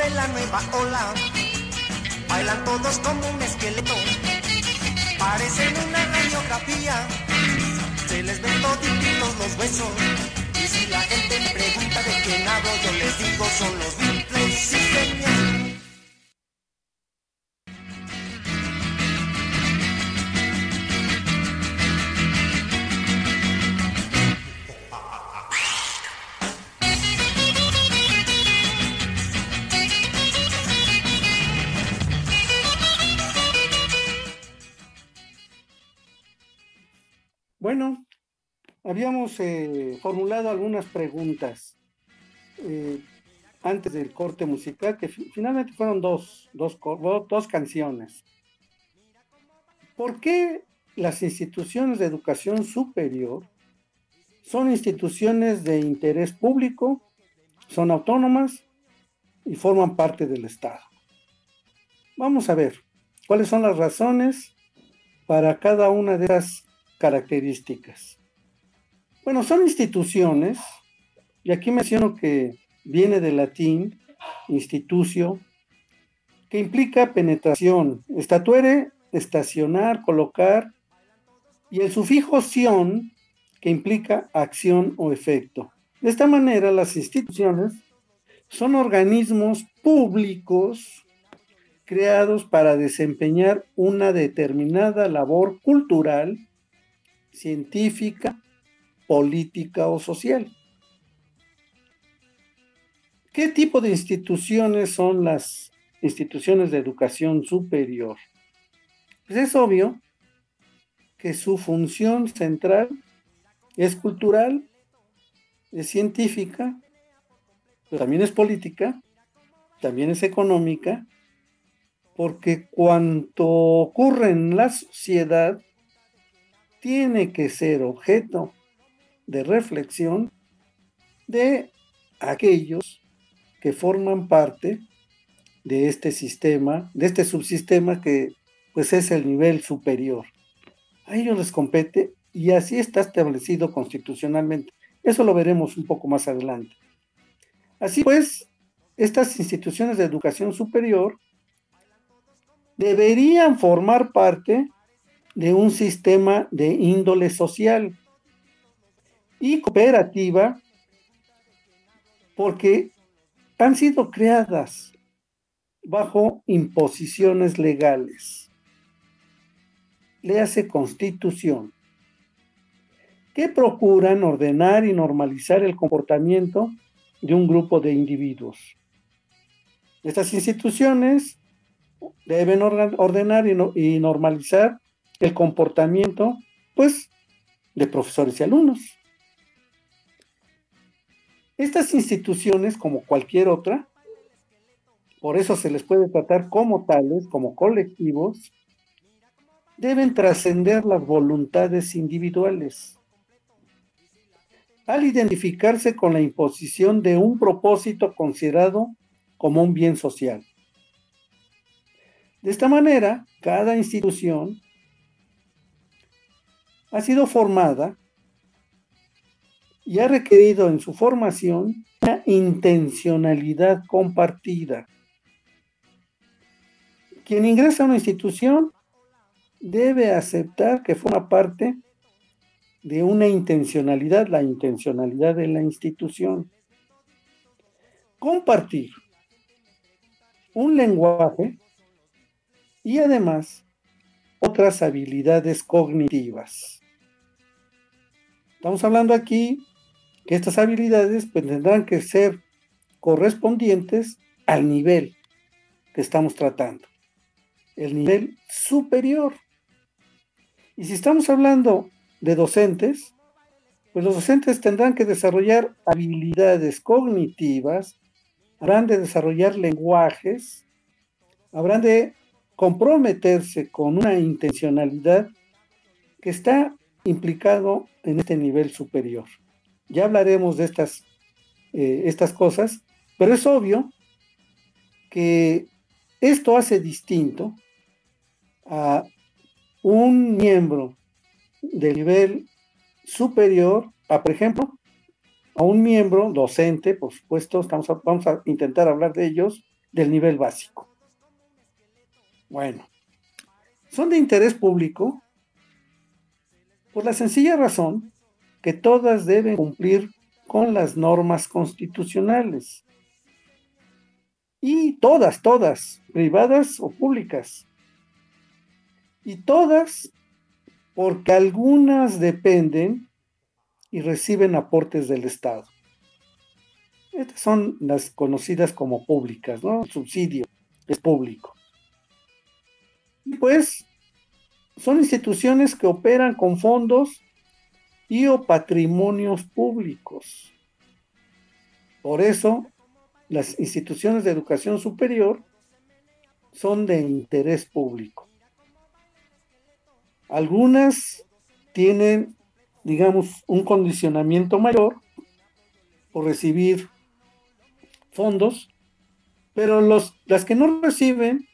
[SPEAKER 9] de la nueva ola. Bailan todos como un esqueleto. Parecen una radiografía. Se les ven toditos los huesos. Y si la gente me pregunta de quién hablo, yo les digo son los Beatles, sí señor.
[SPEAKER 6] Bueno, habíamos eh, formulado algunas preguntas eh, antes del corte musical, que fi- finalmente fueron dos, dos, co- dos canciones. ¿Por qué las instituciones de educación superior son instituciones de interés público, son autónomas y forman parte del Estado? Vamos a ver cuáles son las razones para cada una de esas características. Bueno, son instituciones, y aquí menciono que viene del latín institutio, que implica penetración, statuere, estacionar, colocar, y el sufijo sion, que implica acción o efecto. De esta manera, las instituciones son organismos públicos creados para desempeñar una determinada labor cultural, científica, política o social. ¿Qué tipo de instituciones son las instituciones de educación superior? Pues es obvio que su función central es cultural, es científica, pero también es política, también es económica, porque cuanto ocurre en la sociedad tiene que ser objeto de reflexión de aquellos que forman parte de este sistema, de este subsistema que pues es el nivel superior. A ellos les compete y así está establecido constitucionalmente. Eso lo veremos un poco más adelante. Así pues, estas instituciones de educación superior deberían formar parte de un sistema de índole social y cooperativa porque han sido creadas bajo imposiciones legales. Léase constitución, que procuran ordenar y normalizar el comportamiento de un grupo de individuos. Estas instituciones deben ordenar y, no, y normalizar el comportamiento, pues, de profesores y alumnos. Estas instituciones, como cualquier otra, por eso se les puede tratar como tales, como colectivos, deben trascender las voluntades individuales al identificarse con la imposición de un propósito considerado como un bien social. De esta manera, cada institución ha sido formada y ha requerido en su formación una intencionalidad compartida. Quien ingresa a una institución debe aceptar que forma parte de una intencionalidad, la intencionalidad de la institución. Compartir un lenguaje y además otras habilidades cognitivas. Estamos hablando aquí que estas habilidades pues, tendrán que ser correspondientes al nivel que estamos tratando, el nivel superior. Y si estamos hablando de docentes, pues los docentes tendrán que desarrollar habilidades cognitivas, habrán de desarrollar lenguajes, habrán de comprometerse con una intencionalidad que está implicado en este nivel superior. Ya hablaremos de estas, eh, estas cosas, pero es obvio que esto hace distinto a un miembro de nivel superior a, por ejemplo, a un miembro docente, por supuesto, estamos a, vamos a intentar hablar de ellos, del nivel básico. Bueno, son de interés público por la sencilla razón que todas deben cumplir con las normas constitucionales. Y todas, todas, privadas o públicas. Y todas porque algunas dependen y reciben aportes del Estado. Estas son las conocidas como públicas, ¿no? El subsidio es público. Y pues son instituciones que operan con fondos y o patrimonios públicos. Por eso, las instituciones de educación superior son de interés público. Algunas tienen, digamos, un condicionamiento mayor por recibir fondos, pero los, las que no reciben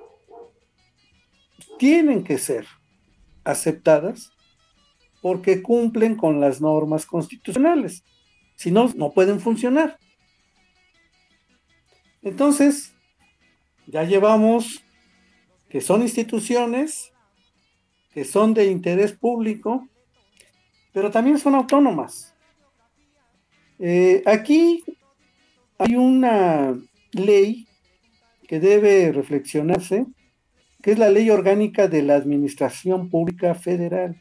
[SPEAKER 6] tienen que ser aceptadas porque cumplen con las normas constitucionales. Si no, no pueden funcionar. Entonces, ya llevamos que son instituciones que son de interés público, pero también son autónomas. Eh, aquí hay una ley que debe reflexionarse, que es la Ley Orgánica de la Administración Pública Federal.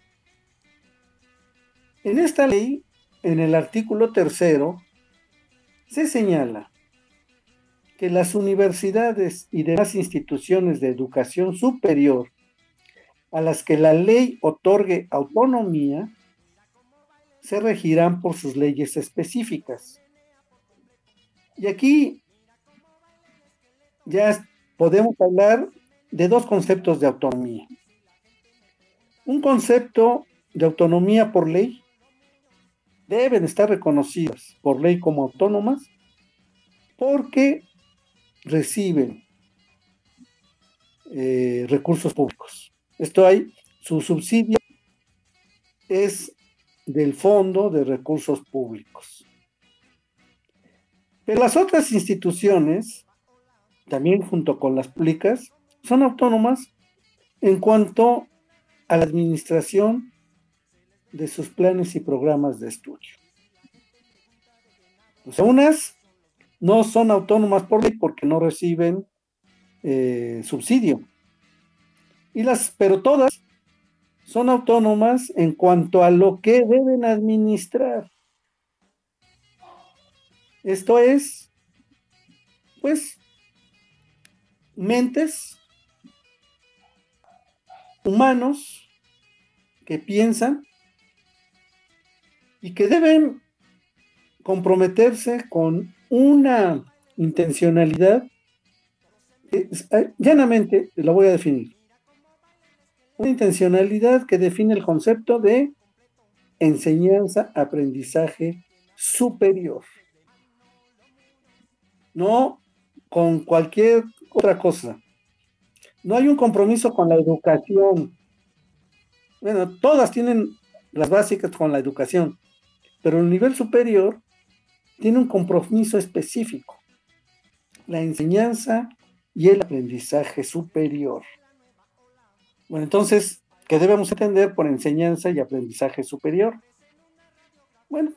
[SPEAKER 6] En esta ley, en el artículo tercero, se señala que las universidades y demás instituciones de educación superior a las que la ley otorgue autonomía se regirán por sus leyes específicas. Y aquí ya podemos hablar de dos conceptos de autonomía. Un concepto de autonomía por ley, deben estar reconocidas por ley como autónomas porque reciben eh, recursos públicos. Esto hay, su subsidio es del Fondo de Recursos Públicos. Pero las otras instituciones, también junto con las públicas, son autónomas en cuanto a la administración de sus planes y programas de estudio. O sea, unas no son autónomas por ley porque no reciben eh, subsidio. Y las, pero todas son autónomas en cuanto a lo que deben administrar. Esto es, pues, mentes, humanos que piensan y que deben comprometerse con una intencionalidad que, llanamente la voy a definir. Una intencionalidad que define el concepto de enseñanza-aprendizaje superior. No con cualquier otra cosa. No hay un compromiso con la educación. Bueno, todas tienen las básicas con la educación, pero el nivel superior tiene un compromiso específico. La enseñanza y el aprendizaje superior. Bueno, entonces, ¿qué debemos entender por enseñanza y aprendizaje superior? Bueno,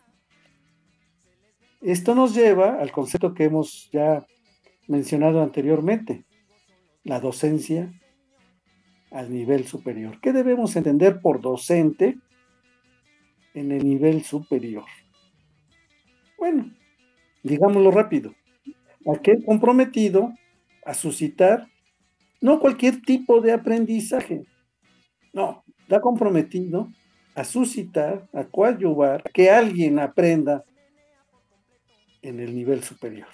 [SPEAKER 6] esto nos lleva al concepto que hemos ya mencionado anteriormente, la docencia al nivel superior. ¿Qué debemos entender por docente en el nivel superior? Bueno, digámoslo rápido, aquel comprometido a suscitar no cualquier tipo de aprendizaje, no, está comprometido a suscitar, a coadyuvar, a que alguien aprenda en el nivel superior.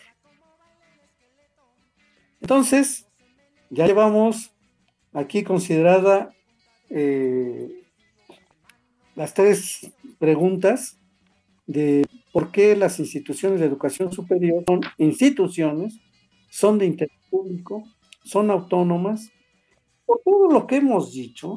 [SPEAKER 6] Entonces, ya llevamos aquí considerada eh, las tres preguntas de por qué las instituciones de educación superior son instituciones, son de interés público, son autónomas, por todo lo que hemos dicho,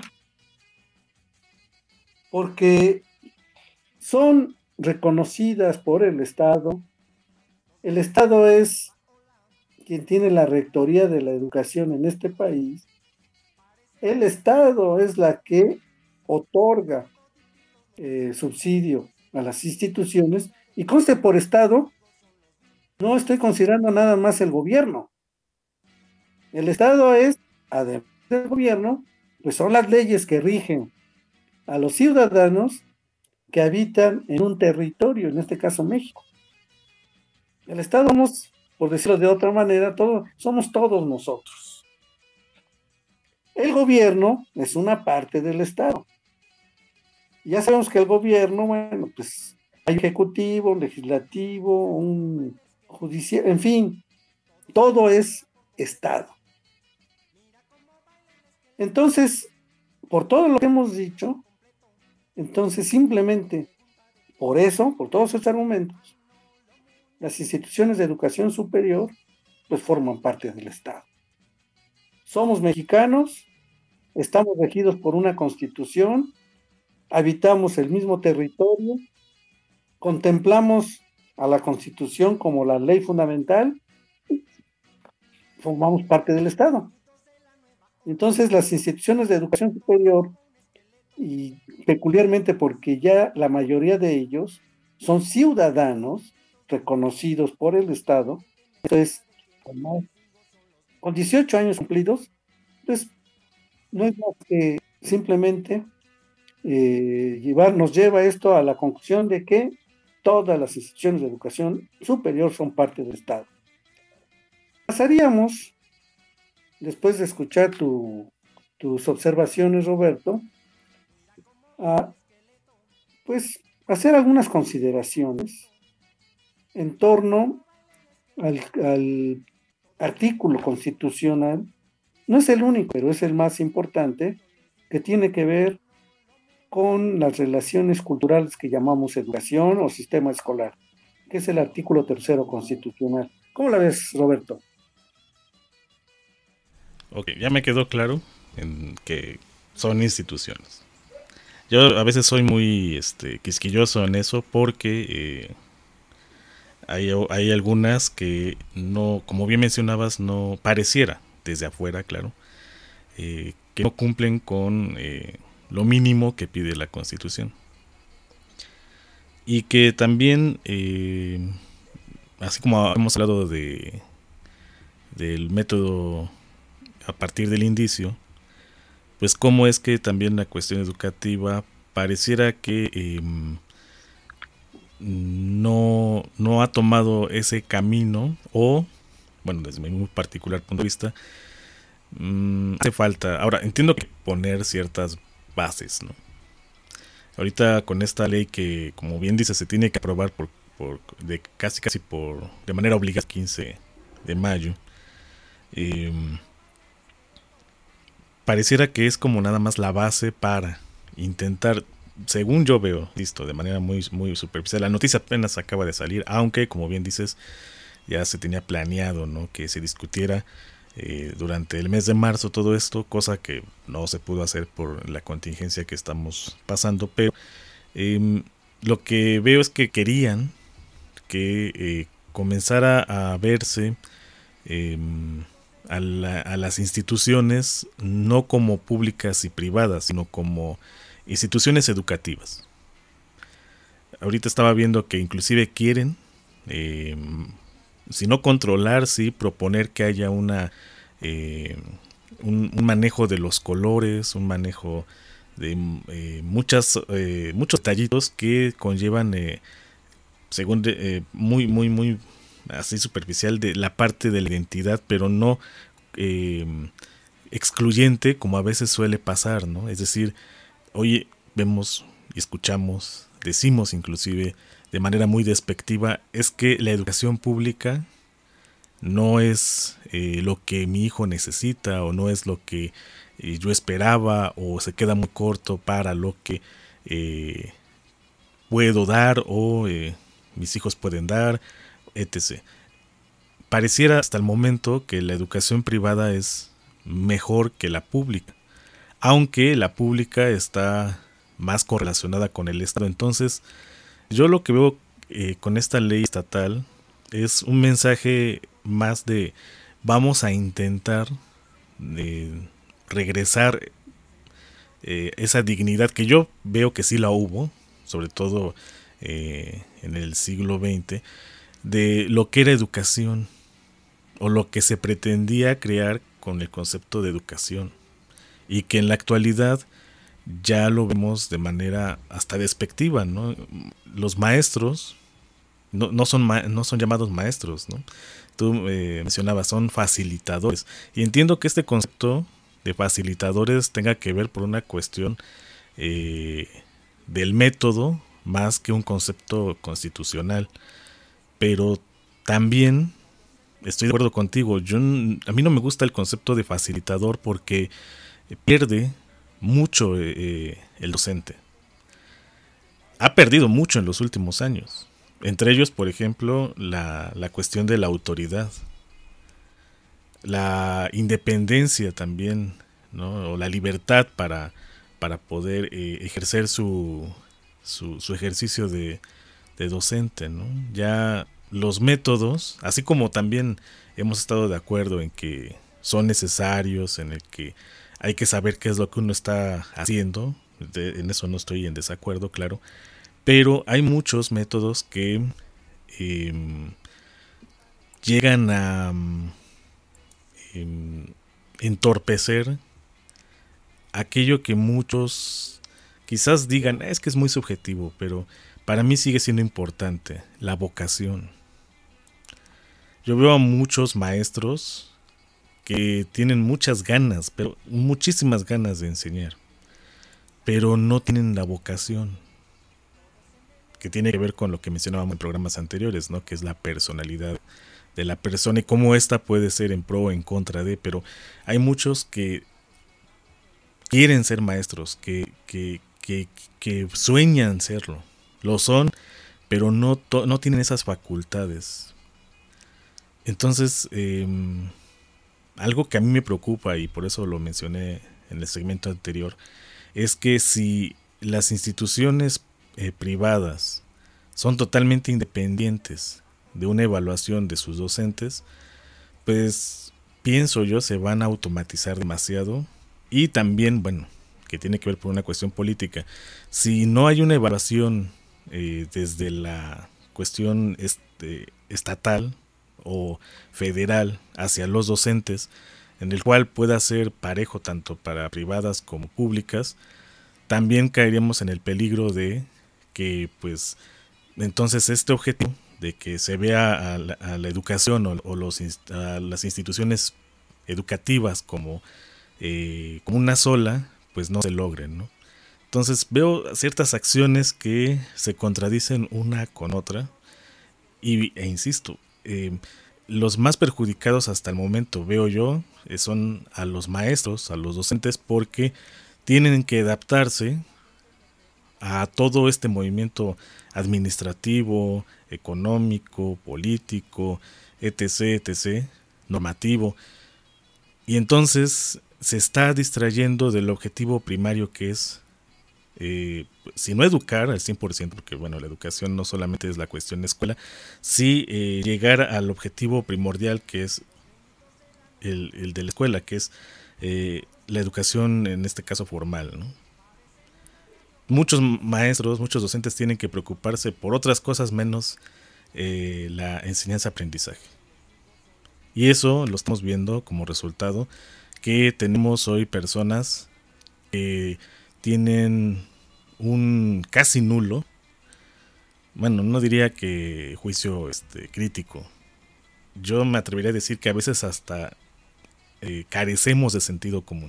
[SPEAKER 6] porque son reconocidas por el Estado. El Estado es quien tiene la rectoría de la educación en este país, el Estado es la que otorga eh, subsidio a las instituciones, y conste por Estado, no estoy considerando nada más el gobierno. El Estado es, además del gobierno, pues son las leyes que rigen a los ciudadanos que habitan en un territorio, en este caso México. El Estado somos, por decirlo de otra manera, todo, somos todos nosotros. El gobierno es una parte del Estado. Ya sabemos que el gobierno, bueno, pues hay ejecutivo, legislativo, un judicial, en fin, todo es Estado. Entonces, por todo lo que hemos dicho, entonces simplemente por eso, por todos estos argumentos, las instituciones de educación superior pues forman parte del Estado. Somos mexicanos, estamos regidos por una constitución, habitamos el mismo territorio, contemplamos a la Constitución como la ley fundamental, formamos parte del Estado. Entonces las instituciones de educación superior, y peculiarmente porque ya la mayoría de ellos son ciudadanos reconocidos por el Estado, entonces con dieciocho años cumplidos, pues no es más que simplemente eh, llevar, nos lleva esto a la conclusión de que todas las instituciones de educación superior son parte del Estado. Pasaríamos, después de escuchar tu, tus observaciones, Roberto, a pues hacer algunas consideraciones en torno al, al artículo constitucional. No es el único, pero es el más importante, que tiene que ver con las relaciones culturales que llamamos educación o sistema escolar, que es el artículo tercero constitucional. ¿Cómo la ves, Roberto?
[SPEAKER 7] Ok, ya me quedó claro en que son instituciones. Yo a veces soy muy este, quisquilloso en eso porque eh, hay, hay algunas que no, como bien mencionabas, no pareciera desde afuera, claro, eh, que no cumplen con eh, lo mínimo que pide la Constitución. Y que también, eh, así como hemos hablado de del método a partir del indicio, pues cómo es que también la cuestión educativa pareciera que eh, no, no ha tomado ese camino, o, bueno, desde mi muy particular punto de vista, mmm, hace falta, ahora entiendo que poner ciertas bases, ¿no? Ahorita con esta ley que, como bien dice, se tiene que aprobar por, por de casi casi por de manera obligada quince de mayo, eh, pareciera que es como nada más la base para intentar, según yo veo, listo, de manera muy, muy superficial. La noticia apenas acaba de salir, aunque, como bien dices, ya se tenía planeado, ¿no?, que se discutiera eh, durante el mes de marzo todo esto, cosa que no se pudo hacer por la contingencia que estamos pasando. Pero eh, lo que veo es que querían que eh, comenzara a verse eh, A, la, a las instituciones no como públicas y privadas, sino como instituciones educativas. Ahorita estaba viendo que inclusive quieren, eh, si no controlar, sí proponer que haya una eh, un, un manejo de los colores, un manejo de eh, muchas eh, muchos detallitos que conllevan, eh, según de, eh, muy muy muy así superficial, de la parte de la identidad, pero no eh, excluyente como a veces suele pasar, ¿no? Es decir, oye, vemos y escuchamos, decimos inclusive de manera muy despectiva, es que la educación pública no es eh, lo que mi hijo necesita, o no es lo que eh, yo esperaba, o se queda muy corto para lo que eh, puedo dar, o eh, mis hijos pueden dar, etcétera. Pareciera hasta el momento que la educación privada es mejor que la pública, aunque la pública está más correlacionada con el Estado. Entonces, yo lo que veo eh, con esta ley estatal es un mensaje más de vamos a intentar de regresar eh, esa dignidad que yo veo que sí la hubo, sobre todo eh, en el siglo veinte, de lo que era educación o lo que se pretendía crear con el concepto de educación, y que en la actualidad ya lo vemos de manera hasta despectiva, ¿no? Los maestros no, no, son, ma- no son llamados maestros, ¿no? Tú eh, mencionabas, son facilitadores, y entiendo que este concepto de facilitadores tenga que ver por una cuestión eh, del método más que un concepto constitucional, pero también estoy de acuerdo contigo. Yo, a mí no me gusta el concepto de facilitador porque pierde mucho eh, el docente. Ha perdido mucho en los últimos años. Entre ellos, por ejemplo, la, la cuestión de la autoridad, la independencia también, ¿no? O la libertad para, para poder eh, ejercer su, su, su ejercicio de, de docente, ¿no? Ya los métodos, así como también hemos estado de acuerdo en que son necesarios, en el que hay que saber qué es lo que uno está haciendo, de, en eso no estoy en desacuerdo, claro, pero hay muchos métodos que eh, llegan a eh, entorpecer aquello que muchos quizás digan, es que es muy subjetivo, pero para mí sigue siendo importante, la vocación. Yo veo a muchos maestros que tienen muchas ganas, pero muchísimas ganas de enseñar, pero no tienen la vocación, que tiene que ver con lo que mencionábamos en programas anteriores, ¿no? Que es la personalidad de la persona y cómo ésta puede ser en pro o en contra de, pero hay muchos que quieren ser maestros, que, que, que, que sueñan serlo, lo son, pero no, to- no tienen esas facultades. Entonces, eh, algo que a mí me preocupa, y por eso lo mencioné en el segmento anterior, es que si las instituciones eh, privadas son totalmente independientes de una evaluación de sus docentes, pues pienso yo se van a automatizar demasiado, y también, bueno, que tiene que ver por una cuestión política. Si no hay una evaluación eh, desde la cuestión este, estatal o federal hacia los docentes, en el cual pueda ser parejo tanto para privadas como públicas, también caeríamos en el peligro de que, pues, entonces este objetivo de que se vea a la, a la educación o, o los, a las instituciones educativas como, eh, como una sola, pues no se logren, ¿no? Entonces veo ciertas acciones que se contradicen una con otra, y, e insisto, eh, los más perjudicados hasta el momento, veo yo, eh, son a los maestros, a los docentes, porque tienen que adaptarse a todo este movimiento administrativo, económico, político, etc, etc, normativo, y entonces se está distrayendo del objetivo primario, que es, eh, si no educar al cien por ciento, porque bueno, la educación no solamente es la cuestión de escuela, sí eh, llegar al objetivo primordial, que es el, el de la escuela, que es eh, la educación, en este caso formal, ¿no? Muchos maestros, muchos docentes tienen que preocuparse por otras cosas menos eh, la enseñanza-aprendizaje. Y eso lo estamos viendo como resultado, que tenemos hoy personas que tienen un casi nulo, bueno, no diría que juicio este, crítico. Yo me atrevería a decir que a veces hasta eh, carecemos de sentido común,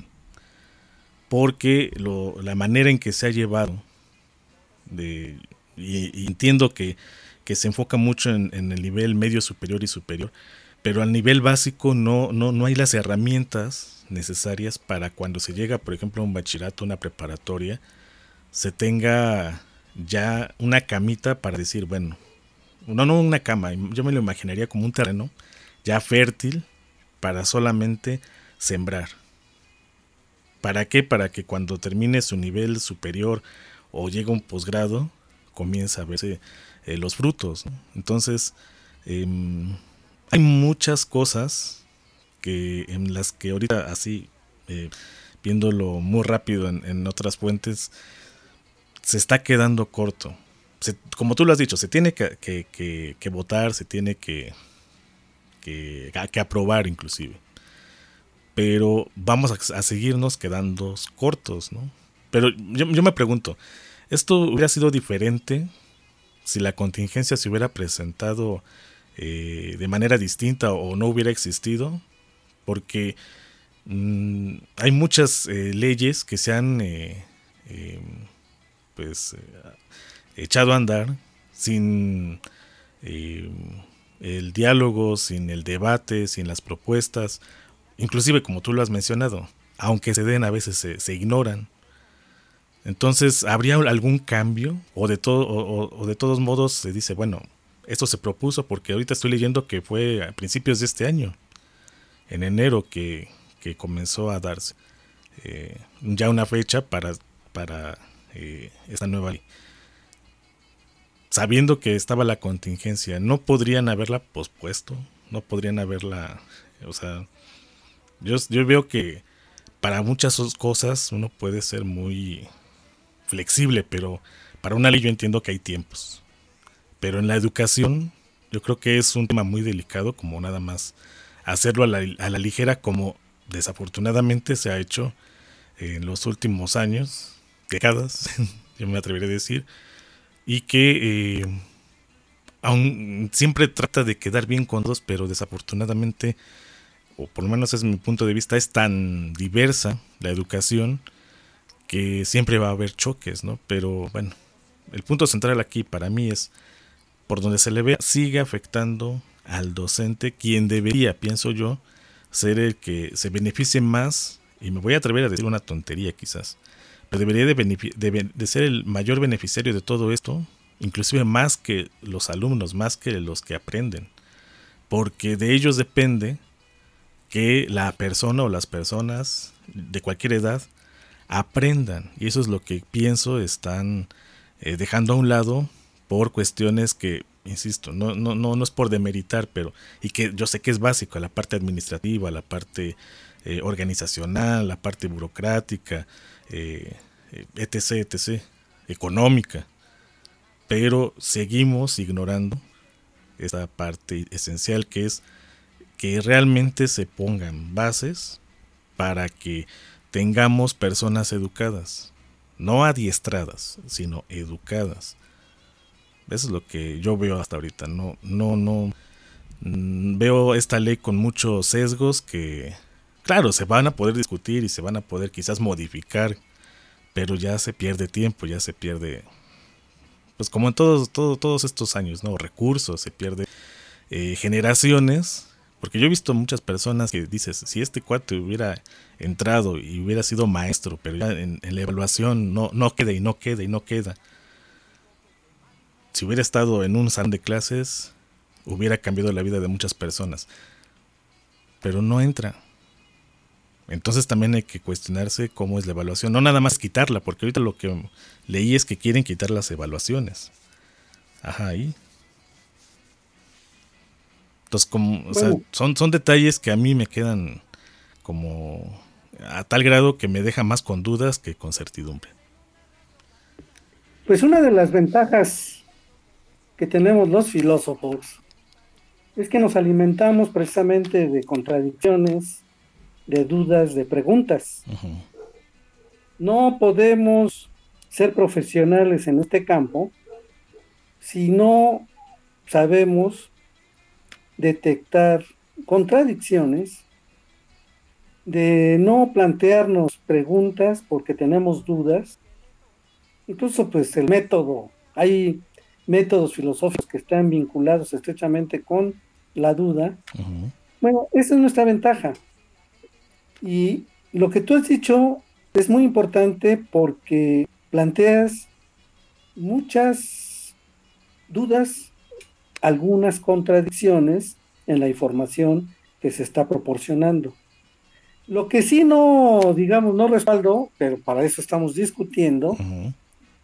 [SPEAKER 7] porque lo, la manera en que se ha llevado, de, y, y entiendo que, que se enfoca mucho en, en el nivel medio, superior y superior, pero al nivel básico no, no, no hay las herramientas necesarias para cuando se llega, por ejemplo, a un bachillerato, una preparatoria, se tenga ya una camita para decir, bueno, no, no una cama, yo me lo imaginaría como un terreno ya fértil para solamente sembrar. ¿Para qué? Para que cuando termine su nivel superior o llegue a un posgrado, comienza a verse eh, los frutos, ¿no? Entonces, eh, hay muchas cosas que en las que ahorita así, eh, viéndolo muy rápido en, en otras fuentes, se está quedando corto. Se, como tú lo has dicho, se tiene que, que, que, que votar, se tiene que, que, que aprobar inclusive. Pero vamos a, a seguirnos quedando cortos, ¿no? Pero yo, yo me pregunto, ¿esto hubiera sido diferente si la contingencia se hubiera presentado eh, de manera distinta o no hubiera existido? Porque mmm, hay muchas eh, leyes que se han eh, eh, pues eh, echado a andar sin eh, el diálogo, sin el debate, sin las propuestas, inclusive como tú lo has mencionado, aunque se den a veces se, se ignoran. Entonces, ¿habría algún cambio? O de, todo, o, o de todos modos se dice, bueno, esto se propuso porque ahorita estoy leyendo que fue a principios de este año, en enero, que, que comenzó a darse eh, ya una fecha para, para eh, esta nueva ley. Sabiendo que estaba la contingencia, ¿no podrían haberla pospuesto? ¿No podrían haberla...? O sea, yo, yo veo que para muchas cosas uno puede ser muy flexible, pero para una ley yo entiendo que hay tiempos. Pero en la educación yo creo que es un tema muy delicado, como nada más hacerlo a la, a la ligera, como desafortunadamente se ha hecho en los últimos años, décadas, yo me atreveré a decir, y que eh, aún siempre trata de quedar bien con todos, pero desafortunadamente, o por lo menos es mi punto de vista, es tan diversa la educación que siempre va a haber choques, ¿no? Pero bueno, el punto central aquí para mí es, por donde se le vea, sigue afectando al docente, quien debería, pienso yo, ser el que se beneficie más, y me voy a atrever a decir una tontería quizás, pero debería de, benefic- de, de ser el mayor beneficiario de todo esto, inclusive más que los alumnos, más que los que aprenden, porque de ellos depende que la persona o las personas de cualquier edad aprendan, y eso es lo que pienso están eh, dejando a un lado por cuestiones que, insisto, no, no, no, no es por demeritar, pero y que yo sé que es básico, la parte administrativa, la parte eh, organizacional, la parte burocrática, eh, etc, etc, económica, pero seguimos ignorando esta parte esencial, que es que realmente se pongan bases para que tengamos personas educadas, no adiestradas, sino educadas. Eso es lo que yo veo hasta ahorita. No, no, no mm, veo esta ley con muchos sesgos que, claro, se van a poder discutir y se van a poder quizás modificar, pero ya se pierde tiempo, ya se pierde, pues como en todos, todos, todos estos años, ¿no? Recursos, se pierde eh, generaciones. Porque yo he visto muchas personas que dices, si este cuate hubiera entrado y hubiera sido maestro, pero ya en, en la evaluación no, no queda y no queda y no queda. Si hubiera estado en un salón de clases, hubiera cambiado la vida de muchas personas. Pero no entra. Entonces también hay que cuestionarse cómo es la evaluación. No nada más quitarla, porque ahorita lo que leí es que quieren quitar las evaluaciones. Ajá, ahí. Entonces, como, o sea, son, son detalles que a mí me quedan como a tal grado que me deja más con dudas que con certidumbre.
[SPEAKER 6] Pues una de las ventajas que tenemos los filósofos es que nos alimentamos precisamente de contradicciones, de dudas, de preguntas.
[SPEAKER 7] Uh-huh.
[SPEAKER 6] No podemos ser profesionales en este campo si no sabemos detectar contradicciones, de no plantearnos preguntas porque tenemos dudas. Incluso pues el método, hay métodos filosóficos que están vinculados estrechamente con la duda.
[SPEAKER 7] Uh-huh.
[SPEAKER 6] Bueno, esa es nuestra ventaja. Y lo que tú has dicho es muy importante porque planteas muchas dudas, algunas contradicciones en la información que se está proporcionando. Lo que sí no, digamos, no respaldo, pero para eso estamos discutiendo,
[SPEAKER 7] Uh-huh.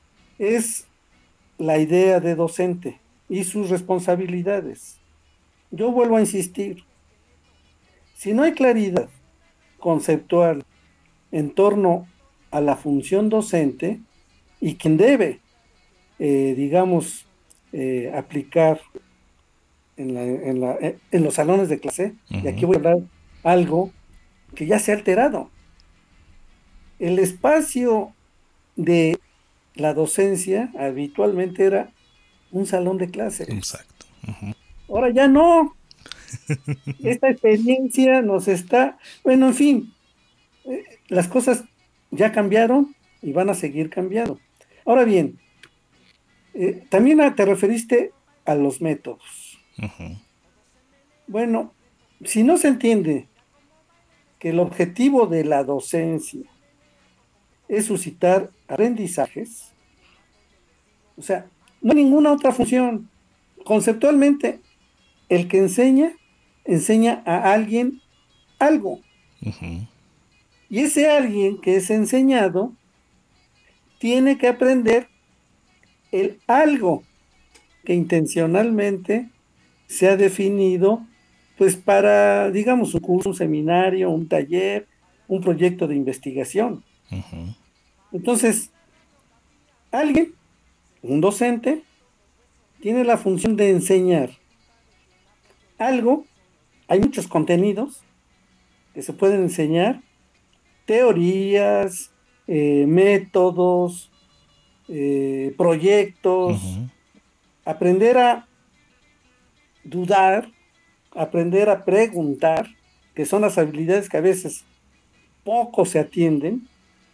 [SPEAKER 6] es la idea de docente y sus responsabilidades. yo vuelvo a insistir, si no hay claridad conceptual en torno a la función docente y quien debe, eh, digamos, eh, aplicar en, la, en, la, en los salones de clase, uh-huh. Y aquí voy a hablar algo que ya se ha alterado. El espacio de la docencia habitualmente era un salón de clases.
[SPEAKER 7] Exacto. Uh-huh.
[SPEAKER 6] Ahora ya no. Esta experiencia nos está, bueno, en fin, eh, las cosas ya cambiaron y van a seguir cambiando. Ahora bien, eh, también te referiste a los métodos.
[SPEAKER 7] Uh-huh.
[SPEAKER 6] Bueno, si no se entiende que el objetivo de la docencia es suscitar aprendizajes, o sea, no hay ninguna otra función. Conceptualmente, el que enseña, enseña a alguien algo.
[SPEAKER 7] Uh-huh.
[SPEAKER 6] Y ese alguien que es enseñado tiene que aprender el algo que intencionalmente se ha definido, pues para, digamos, un curso, un seminario, un taller, un proyecto de investigación.
[SPEAKER 7] Uh-huh.
[SPEAKER 6] Entonces, alguien, un docente, tiene la función de enseñar algo. Hay muchos contenidos que se pueden enseñar, teorías, eh, métodos, eh, proyectos,
[SPEAKER 7] uh-huh.
[SPEAKER 6] Aprender a dudar, aprender a preguntar, que son las habilidades que a veces poco se atienden.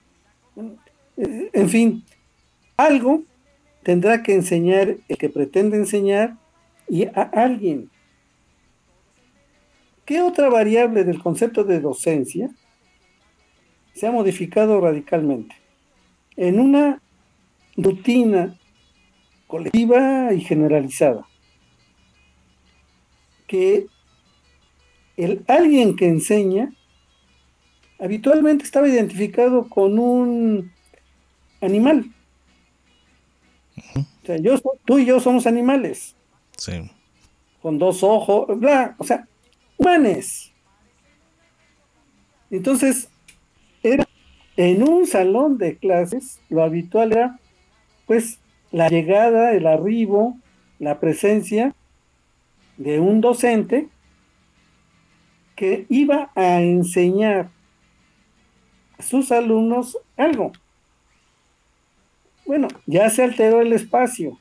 [SPEAKER 6] En fin, algo tendrá que enseñar el que pretende enseñar y a alguien. ¿Qué otra variable del concepto de docencia se ha modificado radicalmente? En una rutina colectiva y generalizada, que el alguien que enseña habitualmente estaba identificado con un animal.
[SPEAKER 7] Uh-huh.
[SPEAKER 6] O sea, yo, tú y yo somos animales.
[SPEAKER 7] Sí.
[SPEAKER 6] Con dos ojos, bla, o sea, humanes. Entonces, era en un salón de clases, lo habitual era, pues, la llegada, el arribo, la presencia de un docente que iba a enseñar a sus alumnos algo. Bueno, ya se alteró el espacio.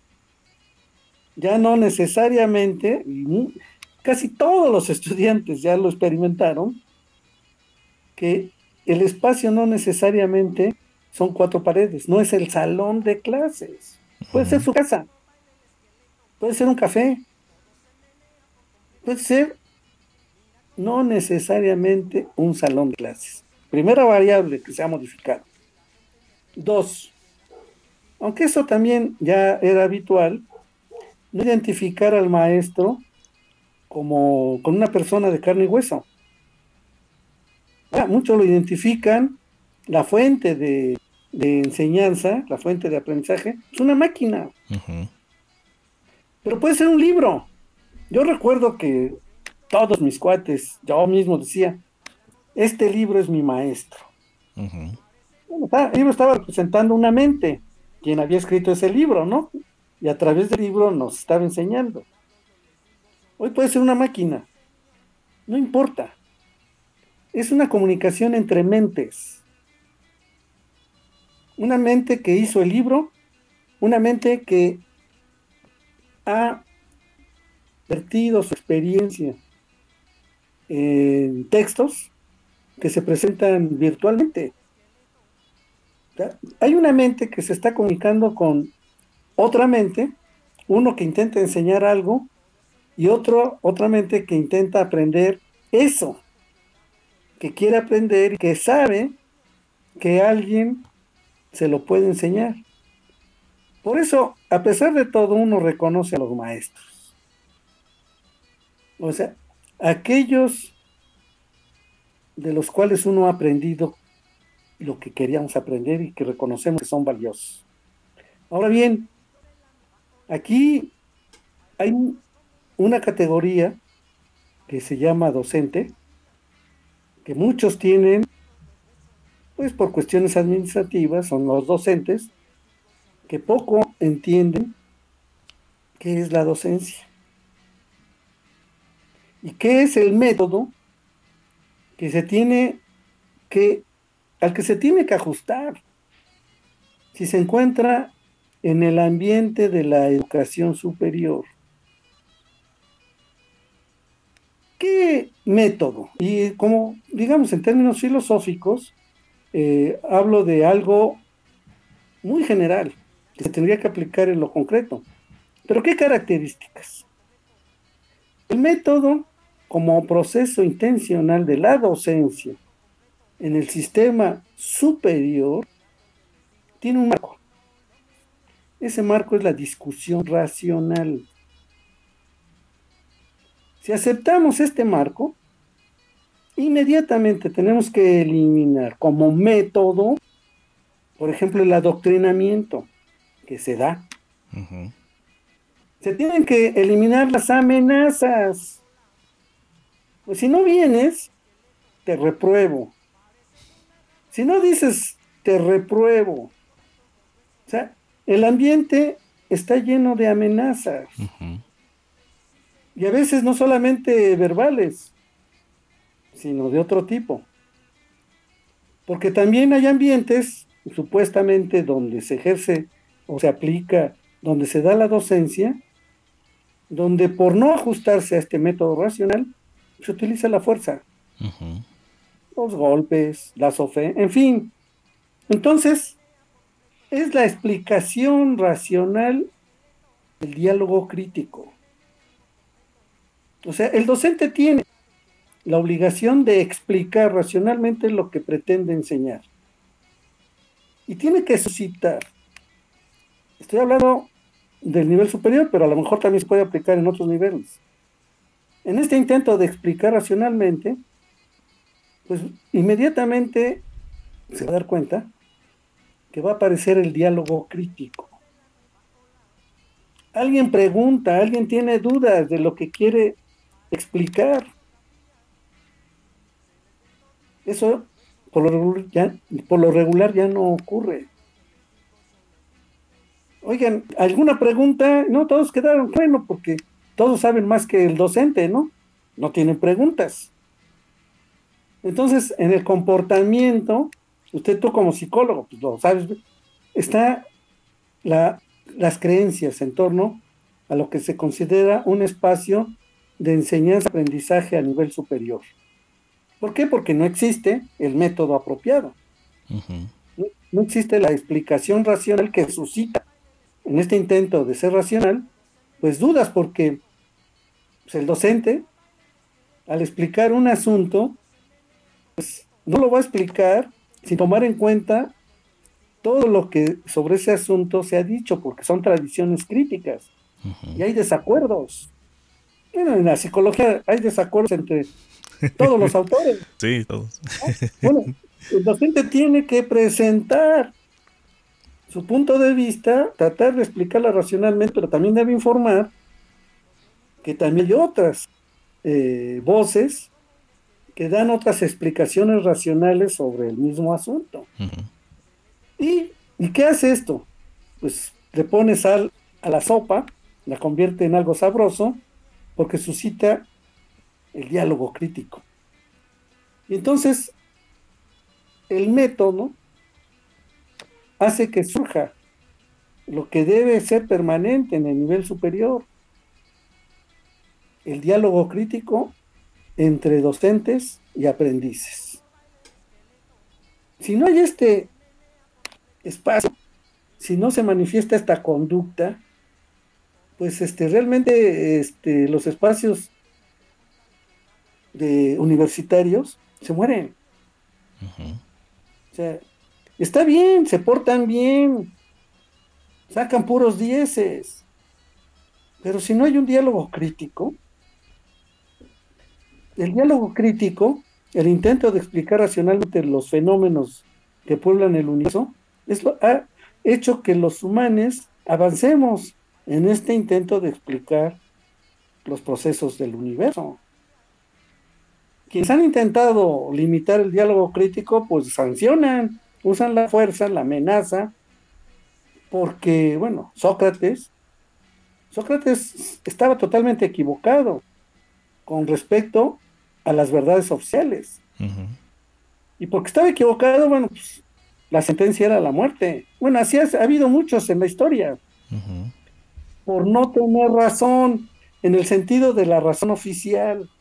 [SPEAKER 6] Ya no necesariamente, casi todos los estudiantes ya lo experimentaron, que el espacio no necesariamente son cuatro paredes, no es el salón de clases. Puede ser su casa, puede ser un café, puede ser no necesariamente un salón de clases. Primera variable que se ha modificado. Dos, aunque eso también ya era habitual, no identificar al maestro como con una persona de carne y hueso. Ah, muchos lo identifican, la fuente de, de enseñanza, la fuente de aprendizaje, es una máquina.
[SPEAKER 7] Uh-huh.
[SPEAKER 6] Pero puede ser un libro. Yo recuerdo que todos mis cuates, yo mismo decía, este libro es mi maestro.
[SPEAKER 7] Uh-huh.
[SPEAKER 6] Bueno, está, el libro estaba representando una mente, quien había escrito ese libro, ¿no? Y a través del libro nos estaba enseñando. Hoy puede ser una máquina, no importa. Es una comunicación entre mentes. Una mente que hizo el libro, una mente que ha vertido su experiencia en textos que se presentan virtualmente. Hay una mente que se está comunicando con otra mente, uno que intenta enseñar algo y otro, otra mente que intenta aprender eso que quiere aprender y que sabe que alguien se lo puede enseñar. Por eso, a pesar de todo, uno reconoce a los maestros. O sea, aquellos de los cuales uno ha aprendido lo que queríamos aprender y que reconocemos que son valiosos. Ahora bien, aquí hay una categoría que se llama docente, que muchos tienen, pues por cuestiones administrativas, son los docentes, que poco entienden qué es la docencia y qué es el método que se tiene que, al que se tiene que ajustar si se encuentra en el ambiente de la educación superior. ¿Qué método? Y como, digamos, en términos filosóficos, eh, hablo de algo muy general, que se tendría que aplicar en lo concreto. ¿Pero qué características? El método, como proceso intencional de la docencia en el sistema superior, tiene un marco. Ese marco es la discusión racional. Si aceptamos este marco, inmediatamente tenemos que eliminar como método, por ejemplo, el adoctrinamiento que se da.
[SPEAKER 7] Ujú.
[SPEAKER 6] Se tienen que eliminar las amenazas. Pues si no vienes, te repruebo. Si no dices, te repruebo. O sea, el ambiente está lleno de amenazas.
[SPEAKER 7] Ujú.
[SPEAKER 6] Y a veces no solamente verbales, sino de otro tipo. Porque también hay ambientes, supuestamente, donde se ejerce o se aplica, donde se da la docencia, donde por no ajustarse a este método racional, se utiliza la fuerza,
[SPEAKER 7] Ujú.
[SPEAKER 6] los golpes, las ofensas, en fin. Entonces, es la explicación racional del diálogo crítico. O sea, el docente tiene la obligación de explicar racionalmente lo que pretende enseñar. Y tiene que suscitar. Estoy hablando del nivel superior, pero a lo mejor también se puede aplicar en otros niveles. En este intento de explicar racionalmente, pues inmediatamente se va a dar cuenta que va a aparecer el diálogo crítico. Alguien pregunta, alguien tiene dudas de lo que quiere explicar. Eso por lo regular ya, por lo regular ya no ocurre. Oigan, ¿alguna pregunta? No, todos quedaron, bueno, porque todos saben más que el docente, ¿no? No tienen preguntas. Entonces, en el comportamiento, usted tú como psicólogo, pues lo sabes, está la, las creencias en torno a lo que se considera un espacio de enseñanza-aprendizaje a nivel superior. ¿Por qué? Porque no existe el método apropiado.
[SPEAKER 7] Ujú.
[SPEAKER 6] No, no existe la explicación racional que suscita en este intento de ser racional, pues dudas, porque pues, el docente, al explicar un asunto, pues no lo va a explicar sin tomar en cuenta todo lo que sobre ese asunto se ha dicho, porque son tradiciones críticas
[SPEAKER 7] Ujú.
[SPEAKER 6] y hay desacuerdos. Bueno, en la psicología hay desacuerdos entre todos los autores.
[SPEAKER 7] Sí, todos.
[SPEAKER 6] Bueno, el docente tiene que presentar su punto de vista, tratar de explicarla racionalmente, pero también debe informar que también hay otras eh, voces que dan otras explicaciones racionales sobre el mismo asunto.
[SPEAKER 7] Ujú.
[SPEAKER 6] ¿Y, ¿y qué hace esto? Pues le pone sal a la sopa, la convierte en algo sabroso, porque suscita el diálogo crítico. Y entonces, el método hace que surja lo que debe ser permanente en el nivel superior, el diálogo crítico entre docentes y aprendices. Si no hay este espacio, si no se manifiesta esta conducta, pues este, realmente este, los espacios de universitarios se mueren.
[SPEAKER 7] Ujú.
[SPEAKER 6] O sea, está bien, se portan bien, sacan puros dieces, pero si no hay un diálogo crítico, el diálogo crítico, el intento de explicar racionalmente los fenómenos que pueblan el universo, es lo, ha hecho que los humanos avancemos en este intento de explicar los procesos del universo. Quienes han intentado limitar el diálogo crítico, pues sancionan, usan la fuerza, la amenaza, porque, bueno, Sócrates, Sócrates estaba totalmente equivocado con respecto a las verdades oficiales.
[SPEAKER 7] Ujú.
[SPEAKER 6] Y porque estaba equivocado, bueno, pues la sentencia era la muerte. Bueno, así ha, ha habido muchos en la historia,
[SPEAKER 7] Ujú.
[SPEAKER 6] por no tener razón, en el sentido de la razón oficial.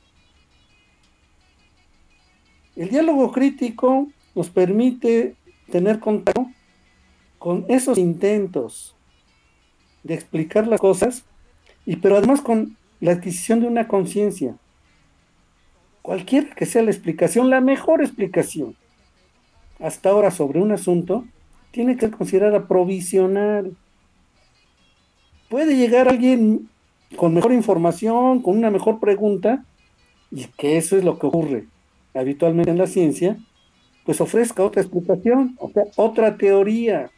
[SPEAKER 6] El diálogo crítico nos permite tener contacto con esos intentos de explicar las cosas, y pero además con la adquisición de una conciencia. Cualquiera que sea la explicación, la mejor explicación hasta ahora sobre un asunto, tiene que ser considerada provisional. Puede llegar alguien con mejor información, con una mejor pregunta, y que eso es lo que ocurre habitualmente en la ciencia, pues ofrezca otra explicación, o sea, otra teoría.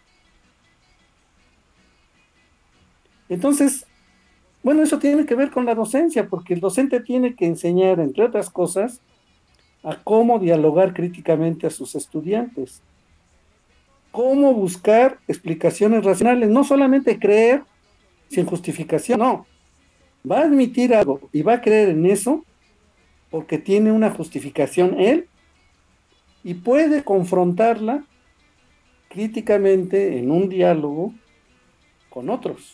[SPEAKER 6] Entonces, bueno, eso tiene que ver con la docencia, porque el docente tiene que enseñar, entre otras cosas, a cómo dialogar críticamente a sus estudiantes, cómo buscar explicaciones racionales, no solamente creer sin justificación, no, va a admitir algo y va a creer en eso porque tiene una justificación él y puede confrontarla críticamente en un diálogo con otros.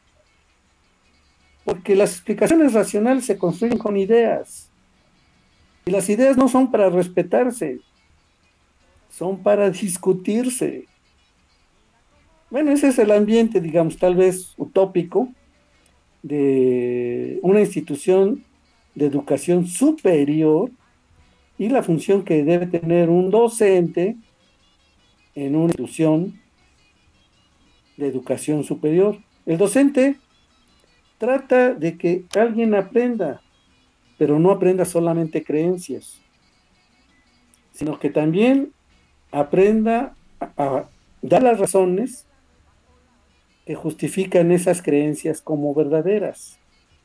[SPEAKER 6] Porque las explicaciones racionales se construyen con ideas. Y las ideas no son para respetarse, son para discutirse. Bueno, ese es el ambiente, digamos, tal vez utópico, de una institución de educación superior y la función que debe tener un docente en una institución de educación superior. El docente trata de que alguien aprenda, pero no aprenda solamente creencias, sino que también aprenda a, a dar las razones que justifican esas creencias como verdaderas.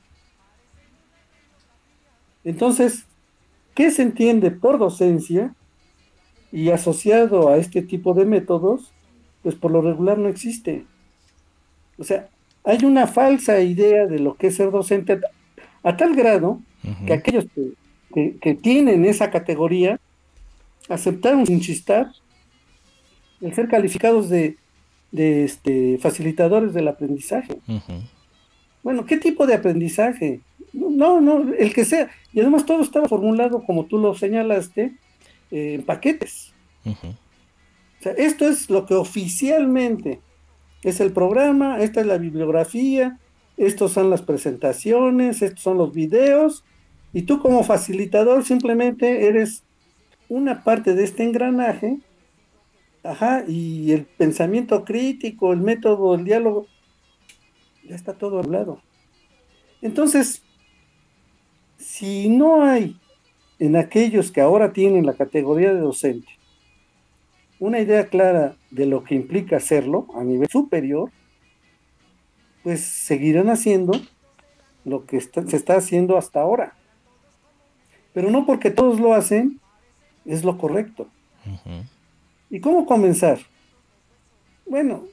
[SPEAKER 6] Entonces, ¿qué se entiende por docencia? Y asociado a este tipo de métodos, pues por lo regular no existe. O sea, hay una falsa idea de lo que es ser docente, a tal grado
[SPEAKER 7] Ujú.
[SPEAKER 6] que aquellos que, que, que tienen esa categoría aceptaron sin chistar el ser calificados de, de este, facilitadores del aprendizaje.
[SPEAKER 7] Ujú.
[SPEAKER 6] Bueno, ¿qué tipo de aprendizaje? No, no, el que sea. Y además todo estaba formulado, como tú lo señalaste, eh, en paquetes.
[SPEAKER 7] Ujú.
[SPEAKER 6] O sea, esto es lo que oficialmente es el programa, esta es la bibliografía, estos son las presentaciones, estos son los videos, y tú como facilitador simplemente eres una parte de este engranaje, ajá, y el pensamiento crítico, el método, el diálogo, ya está todo hablado. Entonces, si no hay en aquellos que ahora tienen la categoría de docente una idea clara de lo que implica hacerlo a nivel superior, pues seguirán haciendo lo que está, se está haciendo hasta ahora. Pero no porque todos lo hacen, es lo correcto.
[SPEAKER 7] Ujú.
[SPEAKER 6] ¿Y cómo comenzar? Bueno,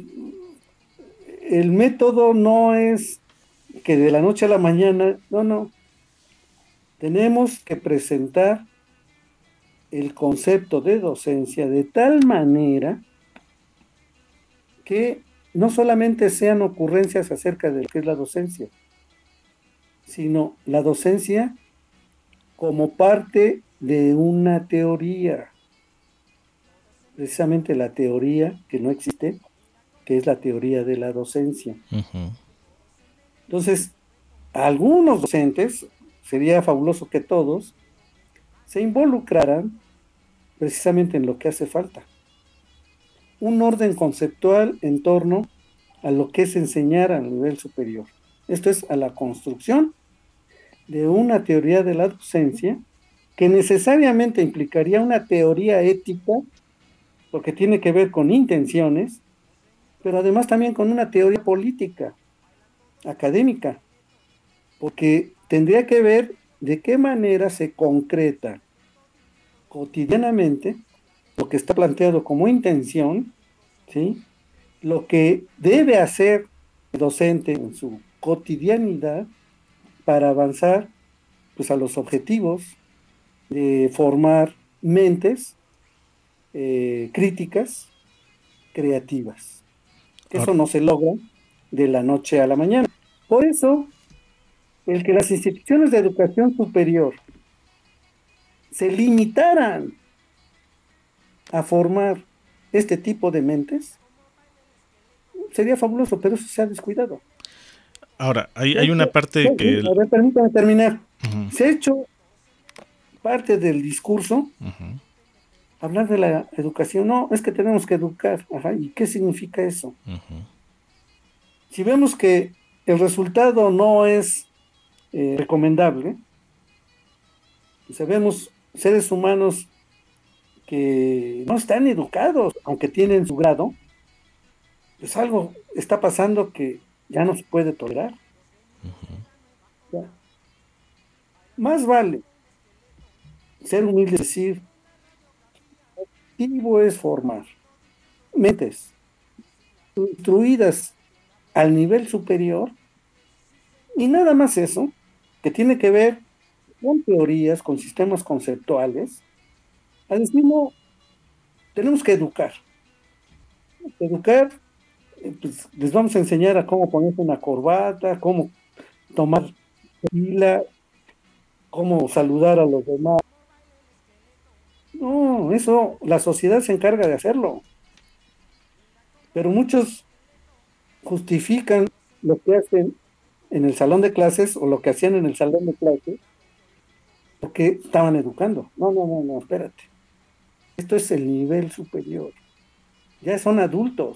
[SPEAKER 6] el método no es que de la noche a la mañana, no, no. Tenemos que presentar el concepto de docencia de tal manera que no solamente sean ocurrencias acerca de lo que es la docencia, sino la docencia como parte de una teoría, precisamente la teoría que no existe, que es la teoría de la docencia.
[SPEAKER 7] Ujú.
[SPEAKER 6] Entonces, algunos docentes, sería fabuloso que todos, se involucraran precisamente en lo que hace falta. Un orden conceptual en torno a lo que es enseñar a nivel superior. Esto es a la construcción de una teoría de la docencia que necesariamente implicaría una teoría ética, porque tiene que ver con intenciones, pero además también con una teoría política, académica, porque tendría que ver de qué manera se concreta cotidianamente lo que está planteado como intención, ¿sí? Lo que debe hacer el docente en su cotidianidad para avanzar, pues, a los objetivos de formar mentes eh, críticas, creativas. Eso no se logra de la noche a la mañana. Por eso, el que las instituciones de educación superior se limitaran a formar este tipo de mentes, sería fabuloso, pero eso se ha descuidado.
[SPEAKER 7] Ahora, hay, hay una parte
[SPEAKER 6] Sí,
[SPEAKER 7] que...
[SPEAKER 6] sí, a ver, permítame terminar.
[SPEAKER 7] Ujú.
[SPEAKER 6] Se ha hecho parte del discurso
[SPEAKER 7] Ujú.
[SPEAKER 6] hablar de la educación. No, es que tenemos que educar. Ajá, ¿y qué significa eso?
[SPEAKER 7] Ujú.
[SPEAKER 6] Si vemos que el resultado no es eh, recomendable, y sabemos seres humanos que no están educados, aunque tienen su grado, pues algo está pasando que ya no se puede tolerar. Ya. Más vale ser humilde, decir, el objetivo es formar mentes instruidas al nivel superior, y nada más eso, que tiene que ver con teorías, con sistemas conceptuales. Al decir, no, tenemos que educar. Educar, eh, pues les vamos a enseñar a cómo ponerse una corbata, cómo tomar fila, cómo saludar a los demás. No, eso la sociedad se encarga de hacerlo. Pero muchos justifican lo que hacen en el salón de clases o lo que hacían en el salón de clases porque estaban educando. No, no, no, no, espérate. Esto es el nivel superior. Ya son adultos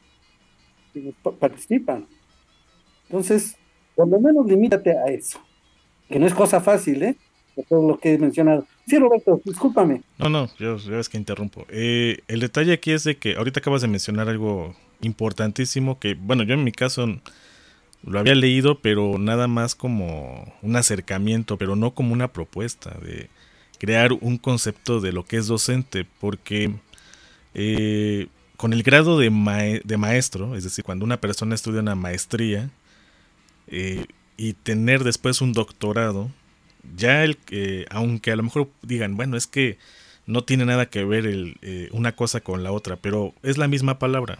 [SPEAKER 6] que pa- participan. Entonces, por lo menos limítate a eso. Que no es cosa fácil, ¿eh? De todo lo que he mencionado. Sí, Roberto, discúlpame.
[SPEAKER 7] No, no, yo, yo es que interrumpo. Eh, el detalle aquí es de que ahorita acabas de mencionar algo importantísimo que, bueno, yo en mi caso lo había leído, pero nada más como un acercamiento, pero no como una propuesta de crear un concepto de lo que es docente, porque eh, con el grado de, mae- de maestro, es decir, cuando una persona estudia una maestría eh, y tener después un doctorado, ya el que, aunque a lo mejor digan, bueno, es que no tiene nada que ver el, eh, una cosa con la otra, pero es la misma palabra.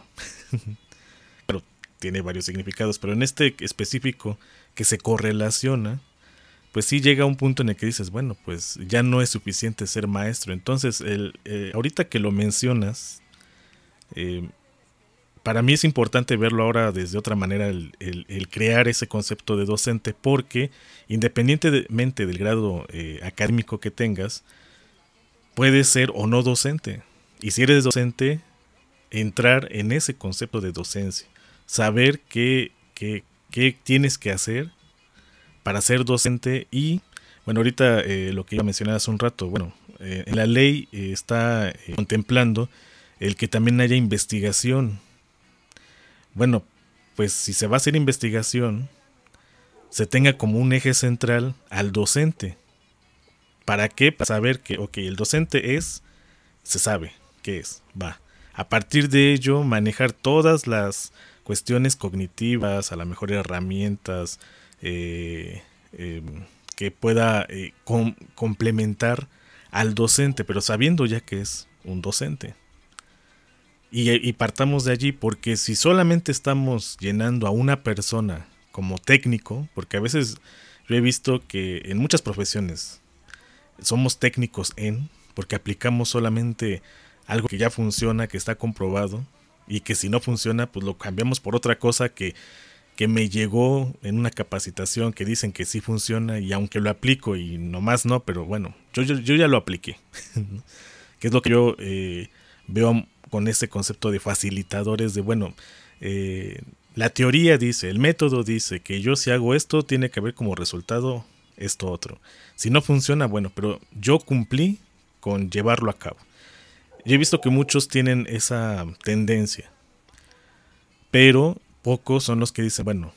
[SPEAKER 7] Pero tiene varios significados, pero en este específico que se correlaciona, pues sí llega a un punto en el que dices, bueno, pues ya no es suficiente ser maestro. Entonces, el, eh, ahorita que lo mencionas, eh, para mí es importante verlo ahora desde otra manera, el, el, el crear ese concepto de docente, porque independientemente del grado eh, académico que tengas, puedes ser o no docente. Y si eres docente, entrar en ese concepto de docencia, saber qué, qué, qué tienes que hacer para ser docente. Y bueno, ahorita eh, lo que iba a mencionar hace un rato, bueno, eh, en la ley eh, está eh, contemplando el que también haya investigación. Bueno, pues si se va a hacer investigación, se tenga como un eje central al docente. ¿Para qué? Para saber que, ok, el docente es, se sabe qué es, va. A partir de ello, manejar todas las cuestiones cognitivas, a lo mejor herramientas eh, eh, que pueda eh, com- complementar al docente, pero sabiendo ya que es un docente. Y, y partamos de allí, porque si solamente estamos llenando a una persona como técnico, porque a veces yo he visto que en muchas profesiones somos técnicos en, porque aplicamos solamente algo que ya funciona, que está comprobado, y que si no funciona, pues lo cambiamos por otra cosa que, que me llegó en una capacitación que dicen que sí funciona, y aunque lo aplico y nomás no, pero bueno, yo, yo, yo ya lo apliqué. Que es lo que yo eh, veo con este concepto de facilitadores, de bueno, eh, la teoría dice, el método dice que yo si hago esto tiene que haber como resultado esto otro. Si no funciona, bueno, pero yo cumplí con llevarlo a cabo. Yo he visto que muchos tienen esa tendencia, pero pocos son los que dicen, bueno,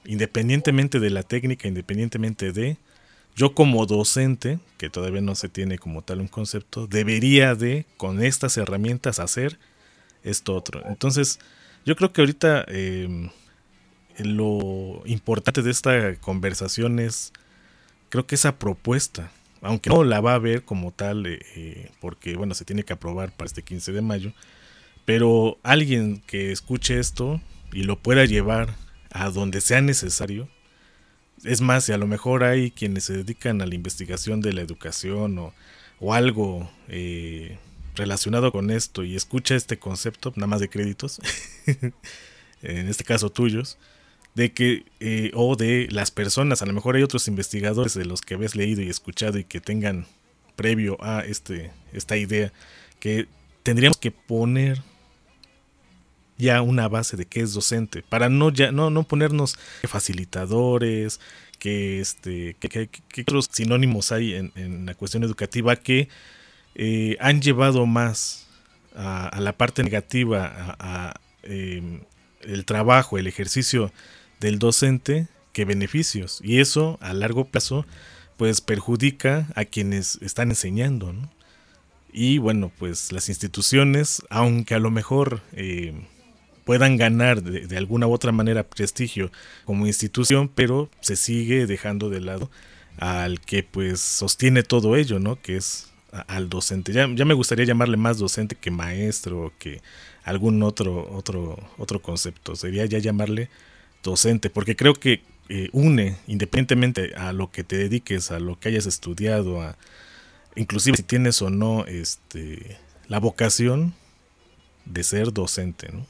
[SPEAKER 7] independientemente de la técnica, independientemente de, yo como docente, que todavía no se tiene como tal un concepto, debería de, con estas herramientas, hacer esto otro. Entonces, yo creo que ahorita eh, lo importante de esta conversación es, creo que esa propuesta, aunque no la va a ver como tal, eh, eh, porque bueno, se tiene que aprobar para este quince de mayo, pero alguien que escuche esto y lo pueda llevar a donde sea necesario. Es más, si a lo mejor hay quienes se dedican a la investigación de la educación o, o algo eh, relacionado con esto y escucha este concepto, nada más de créditos, en este caso tuyos, de que, eh, o de las personas, a lo mejor hay otros investigadores de los que habéis leído y escuchado y que tengan previo a este, esta idea, que tendríamos que poner ya una base de qué es docente, para no ya no, no ponernos facilitadores, que este que, que, que otros sinónimos hay en, en la cuestión educativa que eh, han llevado más a, a la parte negativa, a, a eh, el trabajo, el ejercicio del docente, que beneficios, y eso a largo plazo pues perjudica a quienes están enseñando, ¿no? Y bueno, pues las instituciones, aunque a lo mejor eh, puedan ganar de, de alguna u otra manera prestigio como institución, pero se sigue dejando de lado al que pues sostiene todo ello, ¿no? Que es a, al docente. Ya, ya me gustaría llamarle más docente que maestro o que algún otro, otro, otro concepto. Sería ya llamarle docente, porque creo que eh, une, independientemente a lo que te dediques, a lo que hayas estudiado, a, inclusive si tienes o no este, la vocación de ser docente, ¿no?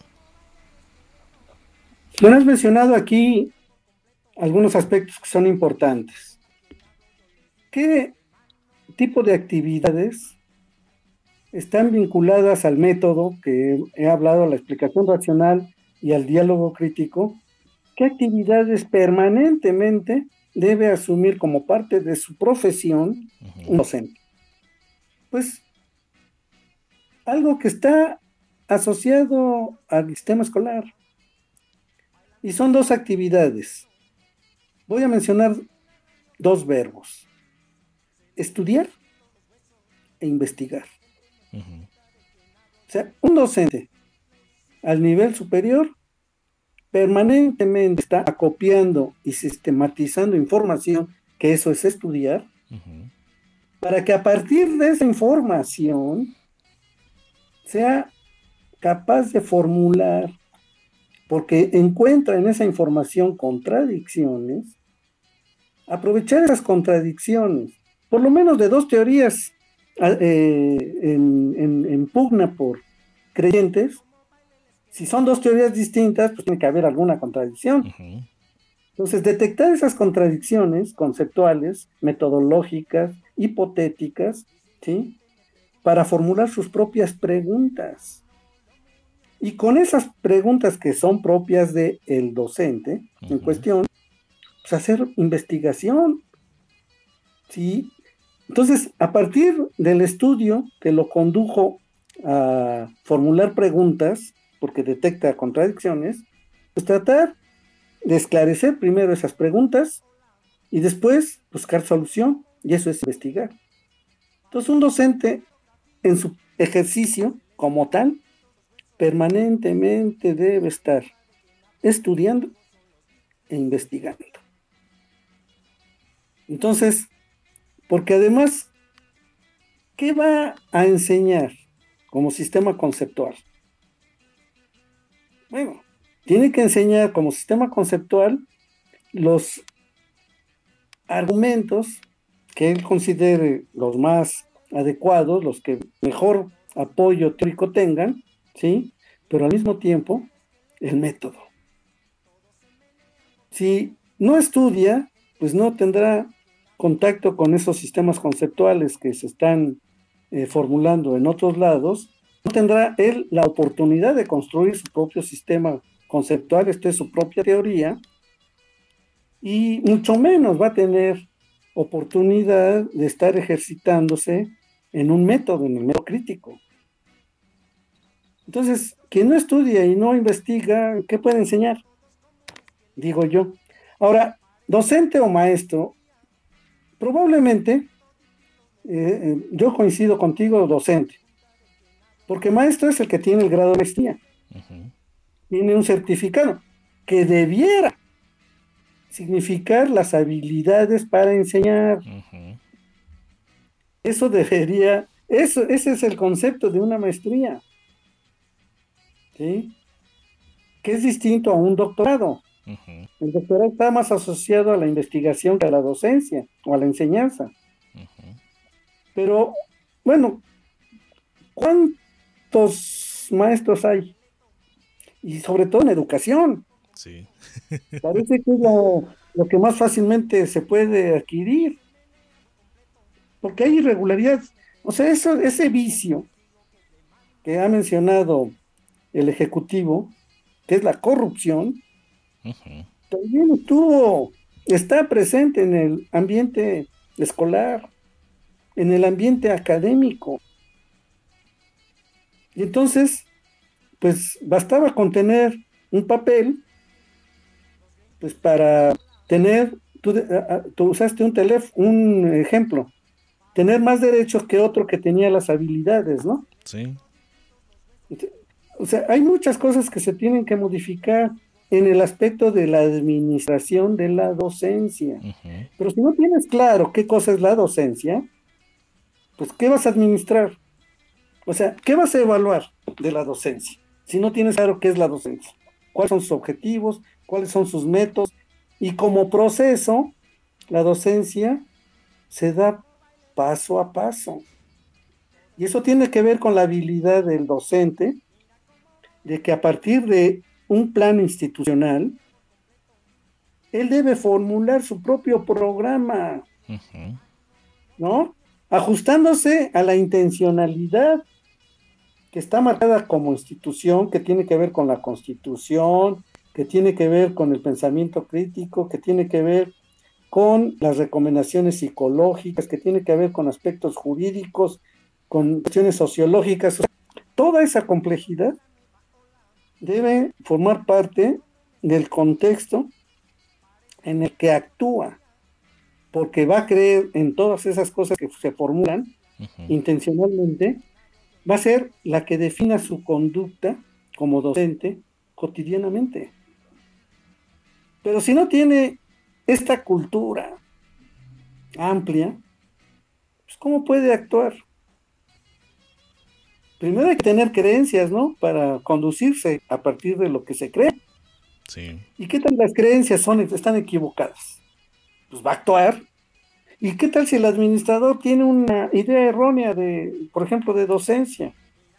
[SPEAKER 6] Bueno, has mencionado aquí algunos aspectos que son importantes. ¿Qué tipo de actividades están vinculadas al método que he hablado, a la explicación racional y al diálogo crítico? ¿Qué actividades permanentemente debe asumir como parte de su profesión uh-huh. un docente? Pues algo que está asociado al sistema escolar. Y son dos actividades. Voy a mencionar dos verbos: estudiar e investigar. Uh-huh. O sea, un docente al nivel superior permanentemente está acopiando y sistematizando información, que eso es estudiar, uh-huh. para que a partir de esa información sea capaz de formular, porque encuentra en esa información contradicciones, aprovechar esas contradicciones, por lo menos de dos teorías eh, en, en, en pugna por creyentes. Si son dos teorías distintas, pues tiene que haber alguna contradicción. Uh-huh. Entonces, detectar esas contradicciones conceptuales, metodológicas, hipotéticas, ¿sí?, para formular sus propias preguntas. Y con esas preguntas que son propias del docente uh-huh. en cuestión, pues hacer investigación, ¿sí? Entonces, a partir del estudio que lo condujo a formular preguntas, porque detecta contradicciones, pues tratar de esclarecer primero esas preguntas y después buscar solución, y eso es investigar. Entonces, un docente en su ejercicio como tal, permanentemente debe estar estudiando e investigando. Entonces, porque además, ¿qué va a enseñar como sistema conceptual? Bueno, tiene que enseñar como sistema conceptual los argumentos que él considere los más adecuados, los que mejor apoyo teórico tengan, ¿sí? Pero al mismo tiempo, el método. Si no estudia, pues no tendrá contacto con esos sistemas conceptuales que se están eh, formulando en otros lados, no tendrá él la oportunidad de construir su propio sistema conceptual, esta es su propia teoría, y mucho menos va a tener oportunidad de estar ejercitándose en un método, en el método crítico. Entonces, quien no estudia y no investiga, ¿qué puede enseñar? Digo yo. Ahora, docente o maestro, probablemente, eh, eh, yo coincido contigo, docente, porque maestro es el que tiene el grado de maestría,
[SPEAKER 7] Ujú.
[SPEAKER 6] tiene un certificado que debiera significar las habilidades para enseñar.
[SPEAKER 7] Ujú.
[SPEAKER 6] Eso debería, eso, ese es el concepto de una maestría, ¿sí? Que es distinto a un doctorado.
[SPEAKER 7] Ujú.
[SPEAKER 6] El doctorado está más asociado a la investigación que a la docencia o a la enseñanza.
[SPEAKER 7] Ujú.
[SPEAKER 6] Pero, bueno, ¿cuántos maestros hay? Y sobre todo en educación.
[SPEAKER 7] Sí.
[SPEAKER 6] Parece que es lo, lo que más fácilmente se puede adquirir, porque hay irregularidades. O sea, eso, ese vicio que ha mencionado el Ejecutivo, que es la corrupción,
[SPEAKER 7] Ujú.
[SPEAKER 6] también estuvo, está presente en el ambiente escolar, en el ambiente académico. Y entonces, pues bastaba con tener un papel, pues para tener, tú, de- a- a- tú usaste un teléfono, un ejemplo, tener más derechos que otro que tenía las habilidades, ¿no?
[SPEAKER 7] Sí.
[SPEAKER 6] O sea, hay muchas cosas que se tienen que modificar en el aspecto de la administración de la docencia.
[SPEAKER 7] Ujú.
[SPEAKER 6] Pero si no tienes claro qué cosa es la docencia, pues ¿qué vas a administrar? O sea, ¿qué vas a evaluar de la docencia? Si no tienes claro qué es la docencia, cuáles son sus objetivos, cuáles son sus métodos, y como proceso, la docencia se da paso a paso. Y eso tiene que ver con la habilidad del docente de que a partir de un plan institucional, él debe formular su propio programa,
[SPEAKER 7] Ujú.
[SPEAKER 6] ¿no? Ajustándose a la intencionalidad que está marcada como institución, que tiene que ver con la Constitución, que tiene que ver con el pensamiento crítico, que tiene que ver con las recomendaciones psicológicas, que tiene que ver con aspectos jurídicos, con cuestiones sociológicas. O sea, toda esa complejidad debe formar parte del contexto en el que actúa, porque va a creer en todas esas cosas que se formulan
[SPEAKER 7] Ujú.
[SPEAKER 6] intencionalmente, va a ser la que defina su conducta como docente cotidianamente. Pero si no tiene esta cultura amplia, pues ¿cómo puede actuar? Primero hay que tener creencias, ¿no? Para conducirse a partir de lo que se cree.
[SPEAKER 7] Sí.
[SPEAKER 6] ¿Y qué tal las creencias son, están equivocadas? Pues va a actuar. ¿Y qué tal si el administrador tiene una idea errónea de, por ejemplo, de docencia?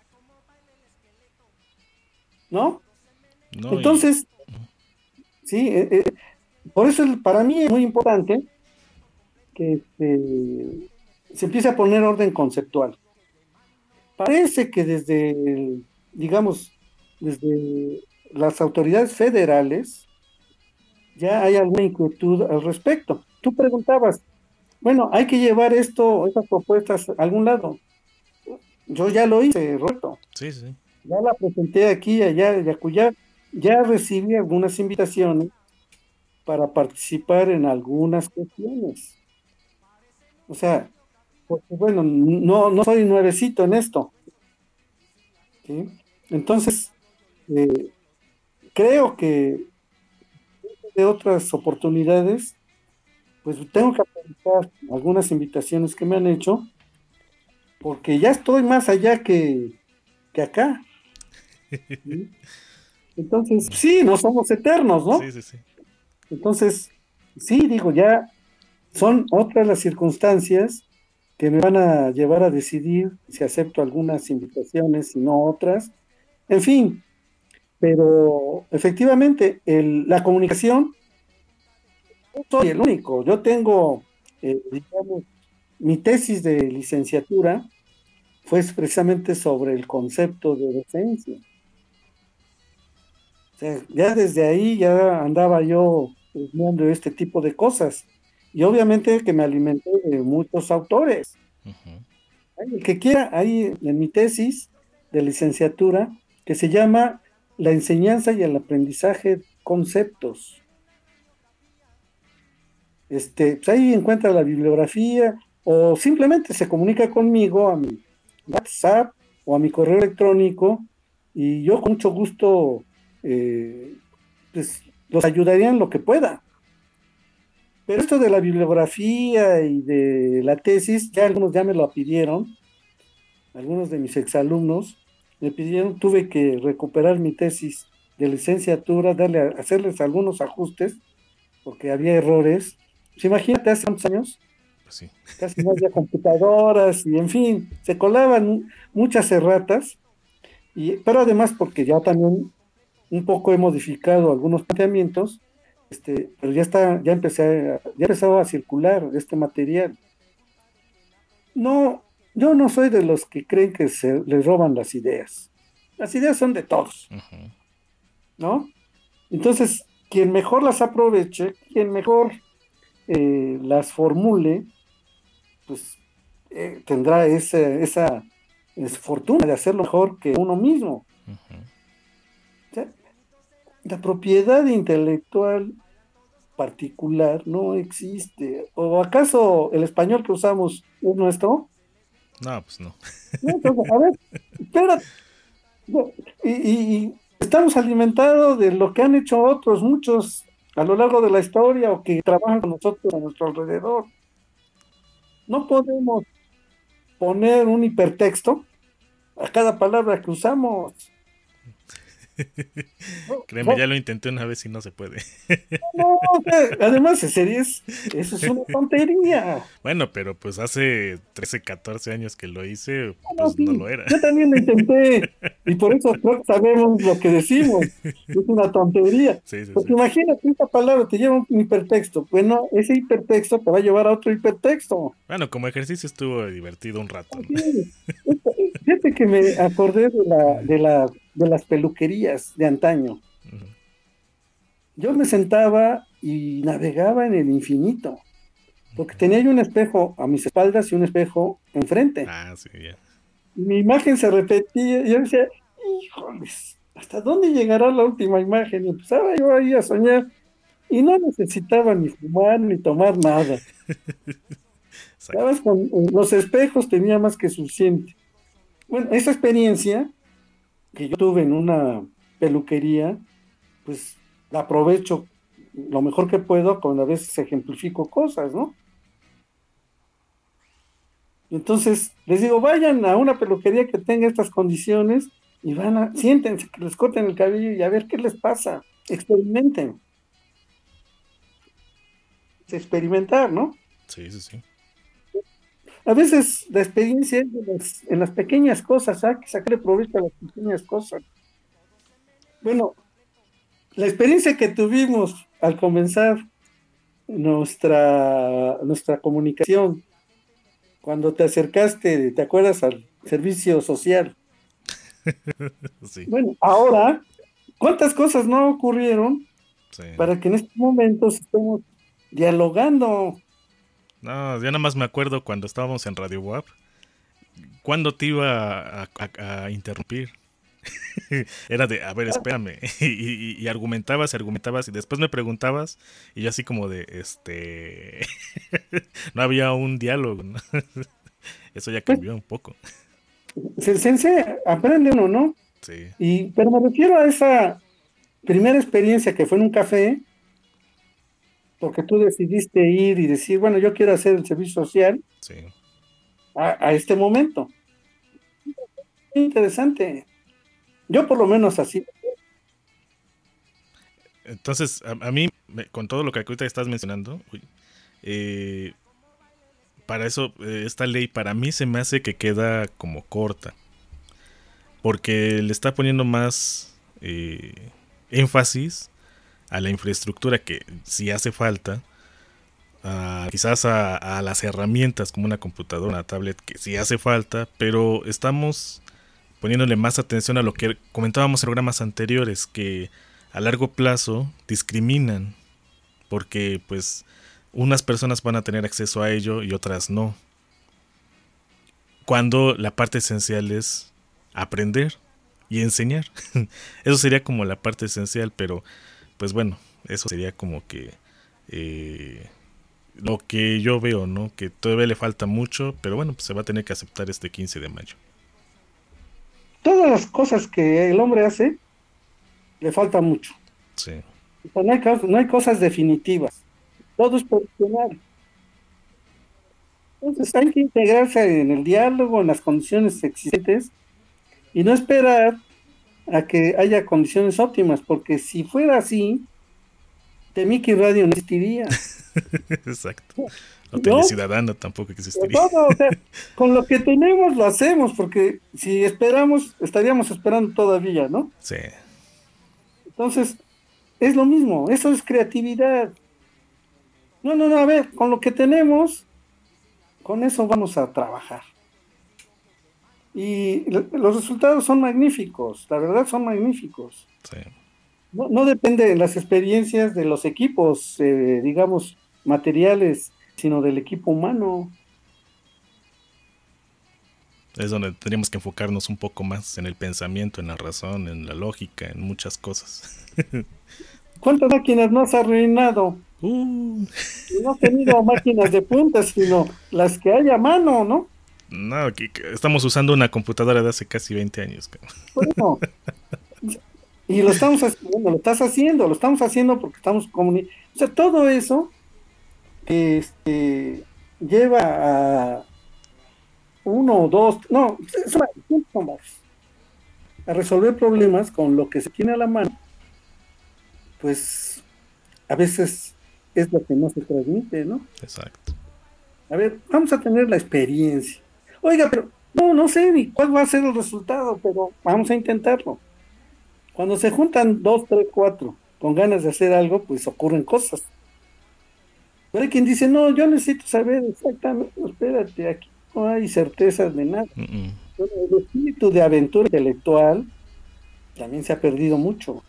[SPEAKER 6] ¿No?
[SPEAKER 7] No, y
[SPEAKER 6] Entonces, sí, eh, eh, por eso el- para mí es muy importante que este, se empiece a poner orden conceptual. Parece que desde, el- digamos, desde las autoridades federales ya hay alguna inquietud al respecto. Tú preguntabas, bueno, hay que llevar esto, estas propuestas a algún lado. Yo ya lo hice, Roberto.
[SPEAKER 7] sí, sí.
[SPEAKER 6] Ya la presenté aquí, allá, y acullá. Ya recibí algunas invitaciones para participar en algunas cuestiones. O sea, porque bueno, no, no soy nuevecito en esto, ¿sí? Entonces, eh, creo que de otras oportunidades, pues tengo que aprovechar algunas invitaciones que me han hecho, porque ya estoy más allá que, que acá, ¿sí? Entonces, sí, no somos eternos, ¿no?
[SPEAKER 7] Sí, sí, sí.
[SPEAKER 6] Entonces, sí, digo, ya son otras las circunstancias que me van a llevar a decidir si acepto algunas invitaciones y no otras. En fin, pero efectivamente, el- la comunicación, no soy el único. Yo tengo, eh, digamos, mi tesis de licenciatura fue precisamente sobre el concepto de docencia. O sea, ya desde ahí ya andaba yo estudiando este tipo de cosas. Y obviamente que me alimenté de muchos autores.
[SPEAKER 7] Ujú.
[SPEAKER 6] Hay el que quiera, ahí en mi tesis de licenciatura, que se llama La enseñanza y el aprendizaje conceptos. Este, pues ahí encuentra la bibliografía o simplemente se comunica conmigo a mi WhatsApp o a mi correo electrónico y yo con mucho gusto eh, pues, los ayudaría en lo que pueda. Pero esto de la bibliografía y de la tesis, ya algunos ya me lo pidieron, algunos de mis exalumnos me pidieron, tuve que recuperar mi tesis de licenciatura, darle a- hacerles algunos ajustes, porque había errores. Pues imagínate, hace unos años,
[SPEAKER 7] Pues sí.
[SPEAKER 6] casi no había computadoras, y en fin, se colaban muchas erratas, y, pero además porque ya también un poco he modificado algunos planteamientos, este, pero ya está, ya empecé, a- ya empezaba a circular este material. No, yo no soy de los que creen que se les roban las ideas. Las ideas son de todos,
[SPEAKER 7] Ujú.
[SPEAKER 6] ¿no? Entonces, quien mejor las aproveche, quien mejor eh, las formule, pues eh, tendrá ese- esa es fortuna de hacerlo mejor que uno mismo.
[SPEAKER 7] Ujú.
[SPEAKER 6] O sea, la propiedad intelectual particular no existe. ¿O acaso el español que usamos es nuestro?
[SPEAKER 7] No, pues no.
[SPEAKER 6] No, entonces, a ver, espérate. No, Y, y- y estamos alimentados de lo que han hecho otros, muchos a lo largo de la historia o que trabajan con nosotros a nuestro alrededor. No podemos poner un hipertexto a cada palabra que usamos. No,
[SPEAKER 7] Créeme,
[SPEAKER 6] no,
[SPEAKER 7] ya lo intenté una vez y no se puede.
[SPEAKER 6] no, o sea, además, ese es, eso es una tontería.
[SPEAKER 7] Bueno, pero pues hace trece, catorce años que lo hice,
[SPEAKER 6] No,
[SPEAKER 7] pues no
[SPEAKER 6] sí,
[SPEAKER 7] lo era.
[SPEAKER 6] yo también lo intenté y por eso creo que sabemos lo que decimos. Es una tontería.
[SPEAKER 7] Sí, sí,
[SPEAKER 6] Porque
[SPEAKER 7] sí.
[SPEAKER 6] imagínate, esta palabra te lleva un hipertexto. Bueno, ese hipertexto te va a llevar a otro hipertexto.
[SPEAKER 7] Bueno, como ejercicio estuvo divertido un rato, ¿no?
[SPEAKER 6] Sí, esto- fíjate que me acordé de la, de la, de las peluquerías de antaño.
[SPEAKER 7] Ujú.
[SPEAKER 6] Yo me sentaba y navegaba en el infinito, porque tenía yo un espejo a mis espaldas y un espejo enfrente.
[SPEAKER 7] Ah, sí, ya.
[SPEAKER 6] Y mi imagen se repetía y yo decía, híjoles, ¿hasta dónde llegará la última imagen? Y empezaba yo ahí a soñar y no necesitaba ni fumar ni tomar nada.
[SPEAKER 7] Exacto.
[SPEAKER 6] ¿Sabes? Con eh, los espejos tenía más que suficiente. Bueno, esa experiencia que yo tuve en una peluquería, pues la aprovecho lo mejor que puedo cuando a veces ejemplifico cosas, ¿no? Entonces, les digo, vayan a una peluquería que tenga estas condiciones y van a, siéntense, que les corten el cabello y a ver qué les pasa. Experimenten. Experimentar, ¿no?
[SPEAKER 7] Sí, sí, sí.
[SPEAKER 6] A veces la experiencia es de las- en las pequeñas cosas, hay que sacarle provecho a las pequeñas cosas. Bueno, la experiencia que tuvimos al comenzar nuestra, nuestra comunicación, cuando te acercaste, ¿te acuerdas al servicio social?
[SPEAKER 7] Sí,
[SPEAKER 6] Bueno, ahora, ¿cuántas cosas no ocurrieron
[SPEAKER 7] sí.
[SPEAKER 6] para que en estos momentos estemos dialogando?
[SPEAKER 7] No, yo nada más me acuerdo cuando estábamos en Radio W A P. ¿Cuándo te iba a, a- a interrumpir? Era de, a ver, espérame. Y, y- y argumentabas, argumentabas y después me preguntabas y yo así como de, este... no había un diálogo, ¿no? Eso ya cambió un poco.
[SPEAKER 6] Se, se, se aprende uno, ¿no?
[SPEAKER 7] Sí,
[SPEAKER 6] Y, pero me refiero a esa primera experiencia que fue en un café, porque tú decidiste ir y decir, bueno, yo quiero hacer el servicio social
[SPEAKER 7] sí.
[SPEAKER 6] a, a este momento. Interesante. Yo por lo menos así.
[SPEAKER 7] Entonces, a, a mí, me- con todo lo que ahorita estás mencionando, uy, eh, para eso, eh, esta ley para mí se me hace que queda como corta. Porque le está poniendo más eh, énfasis a la infraestructura que sí hace falta. a- quizás a, a las herramientas como una computadora, una tablet, que sí hace falta. Pero estamos poniéndole más atención a lo que comentábamos en programas anteriores, que a largo plazo discriminan. Porque pues unas personas van a tener acceso a ello y otras no. Cuando la parte esencial es aprender y enseñar. Eso sería como la parte esencial, pero pues bueno, eso sería como que eh, lo que yo veo, ¿no? Que todavía le falta mucho, pero bueno, pues se va a tener que aceptar este quince de mayo.
[SPEAKER 6] Todas las cosas que el hombre hace, le falta mucho.
[SPEAKER 7] Sí.
[SPEAKER 6] O sea, no hay, cos- no hay cosas definitivas. Todo es provisional. Entonces hay que integrarse en el diálogo, en las condiciones existentes, y no esperar a que haya condiciones óptimas, porque si fuera así, Temiki Radio no existiría.
[SPEAKER 7] Exacto. La
[SPEAKER 6] ¿No?
[SPEAKER 7] Teleciudadana tampoco existiría.
[SPEAKER 6] Todo, o sea, con lo que tenemos lo hacemos, porque si esperamos, estaríamos esperando todavía, ¿no?
[SPEAKER 7] Sí.
[SPEAKER 6] Entonces, es lo mismo, eso es creatividad. No, no, no, a ver, con lo que tenemos, con eso vamos a trabajar. Y l- los resultados son magníficos, la verdad son magníficos.
[SPEAKER 7] Sí.
[SPEAKER 6] No, no depende de las experiencias de los equipos, eh, digamos, materiales, sino del equipo humano.
[SPEAKER 7] Es donde tendríamos que enfocarnos un poco más en el pensamiento, en la razón, en la lógica, en muchas cosas.
[SPEAKER 6] ¿Cuántas máquinas no has arruinado?
[SPEAKER 7] Uh,
[SPEAKER 6] Y no has tenido máquinas de punta, sino las que hay a mano, ¿no?
[SPEAKER 7] no, aquí- que estamos usando una computadora de hace casi veinte años. cabrón.
[SPEAKER 6] Bueno, y lo estamos haciendo, lo estás haciendo, lo estamos haciendo porque estamos comunicando. O sea, todo eso este, lleva a uno o dos, no, son varios, son varios, a resolver problemas con lo que se tiene a la mano. Pues a veces es lo que no se transmite, ¿no?
[SPEAKER 7] Exacto.
[SPEAKER 6] A ver, vamos a tener la experiencia. Oiga, pero no, no sé ni cuál va a ser el resultado, pero vamos a intentarlo. Cuando se juntan dos, tres, cuatro con ganas de hacer algo, pues ocurren cosas. Pero hay quien dice, no, yo necesito saber exactamente, espérate, aquí no hay certezas de nada.
[SPEAKER 7] Mm-mm.
[SPEAKER 6] Bueno, el espíritu de aventura intelectual también se ha perdido mucho.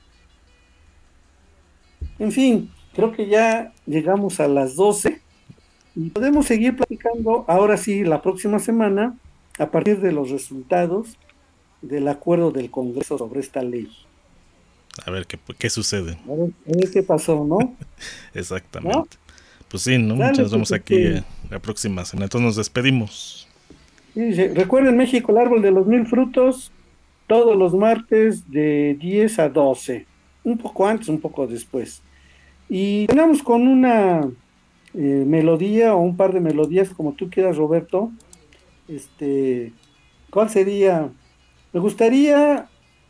[SPEAKER 6] En fin, creo que ya llegamos a las doce y podemos seguir platicando ahora sí la próxima semana a partir de los resultados del acuerdo del Congreso sobre esta ley.
[SPEAKER 7] A ver qué, qué sucede.
[SPEAKER 6] A ver, a ver qué pasó, ¿no?
[SPEAKER 7] Exactamente.
[SPEAKER 6] ¿No?
[SPEAKER 7] Pues sí, ¿no?
[SPEAKER 6] Dale,
[SPEAKER 7] Nos vemos
[SPEAKER 6] pues,
[SPEAKER 7] aquí
[SPEAKER 6] este-
[SPEAKER 7] eh, la próxima semana. Entonces nos despedimos.
[SPEAKER 6] Sí, sí. Recuerden, México, el árbol de los mil frutos, todos los martes de diez a doce. Un poco antes, un poco después. Y terminamos con una eh, melodía o un par de melodías, como tú quieras, Roberto. Este, ¿cuál sería? Me gustaría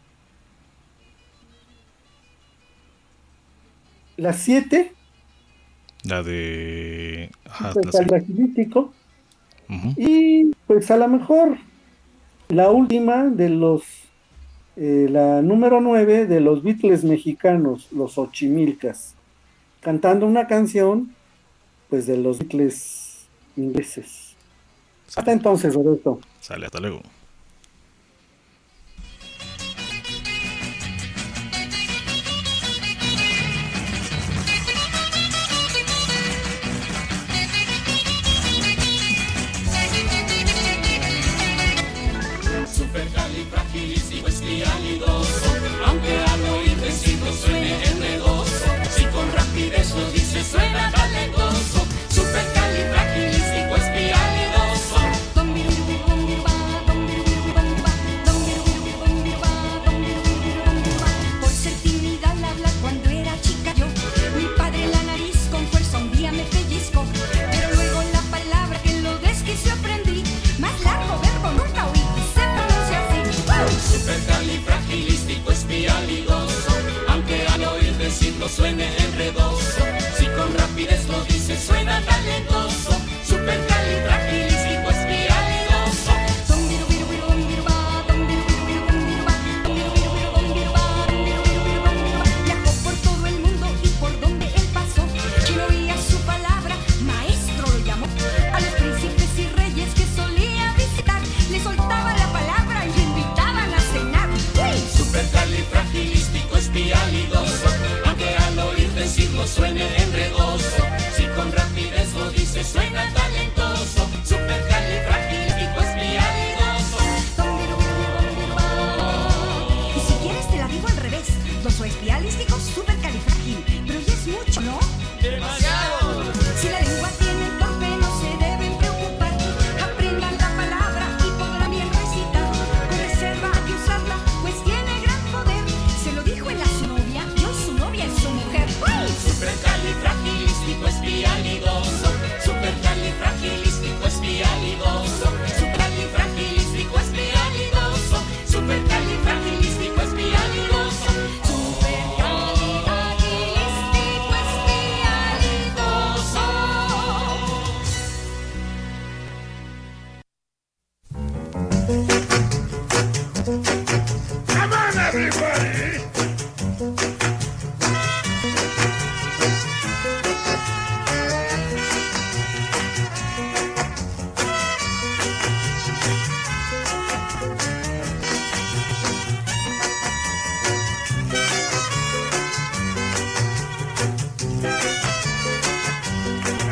[SPEAKER 6] las siete,
[SPEAKER 7] La de... Ajá,
[SPEAKER 6] pues,
[SPEAKER 7] la
[SPEAKER 6] al
[SPEAKER 7] serie.
[SPEAKER 6] Brasilístico,
[SPEAKER 7] Ujú.
[SPEAKER 6] y pues a lo mejor la última de los, eh, la número nueve de los Beatles mexicanos, los Ochimilcas, cantando una canción, pues de los Beatles ingleses. Hasta entonces, Roberto.
[SPEAKER 7] Sale, hasta luego.
[SPEAKER 8] Supercalifragilisticoespialidoso, aunque al oír decirlo suene enredoso, si con rapidez lo dice suena talentoso. Supercalifragilisticoespialidoso.
[SPEAKER 5] Bom, birum, bum, ba, bom,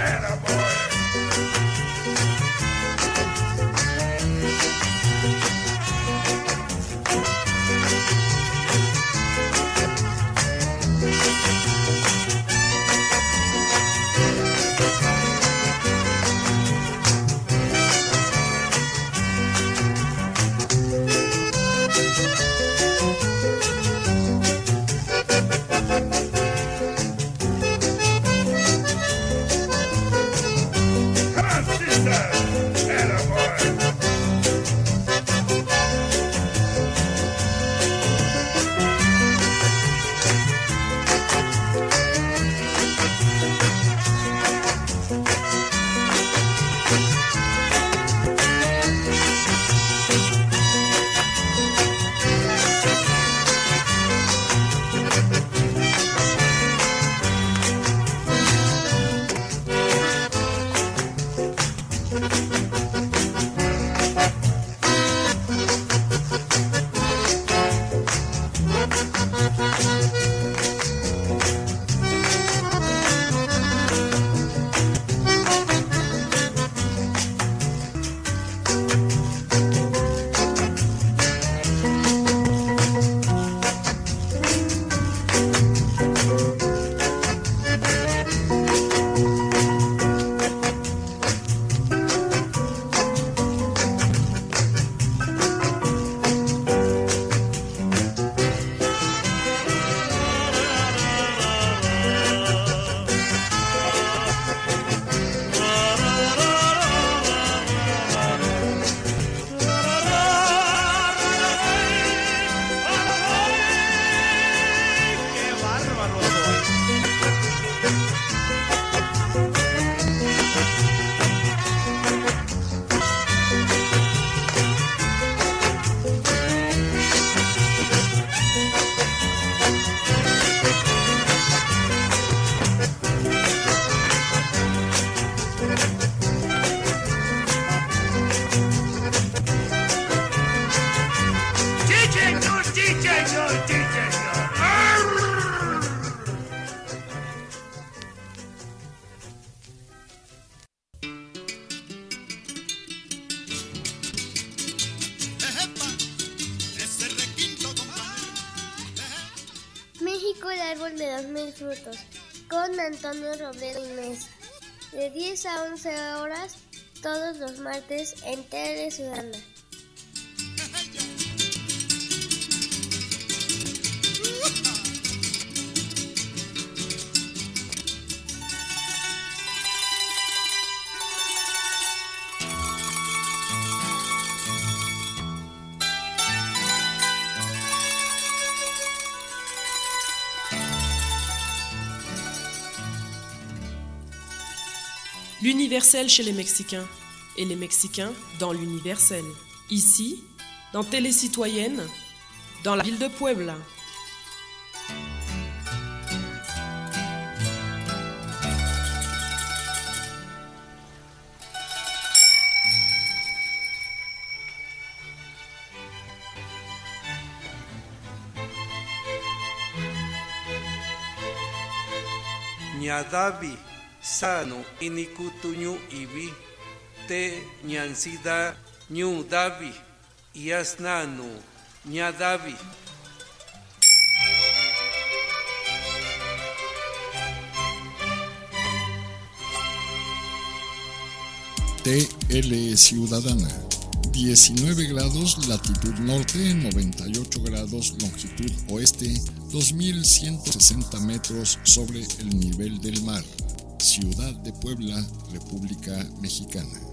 [SPEAKER 1] México, el árbol de los mil frutos, con Antonio Robledo y Mesa, de diez a once horas, todos los martes en Tele Ciudadana.
[SPEAKER 2] L'universel chez les Mexicains et les Mexicains dans l'universel. Ici, dans Télé Citoyenne, dans la ville de Puebla.
[SPEAKER 3] Ñadavi sano inikutuñu ibi te ñansida ñu davi yasnanu ñadavi.
[SPEAKER 4] T L Ciudadana, diecinueve grados latitud norte, noventa y ocho grados longitud oeste, dos mil ciento sesenta metros sobre el nivel del mar. Ciudad de Puebla, República Mexicana.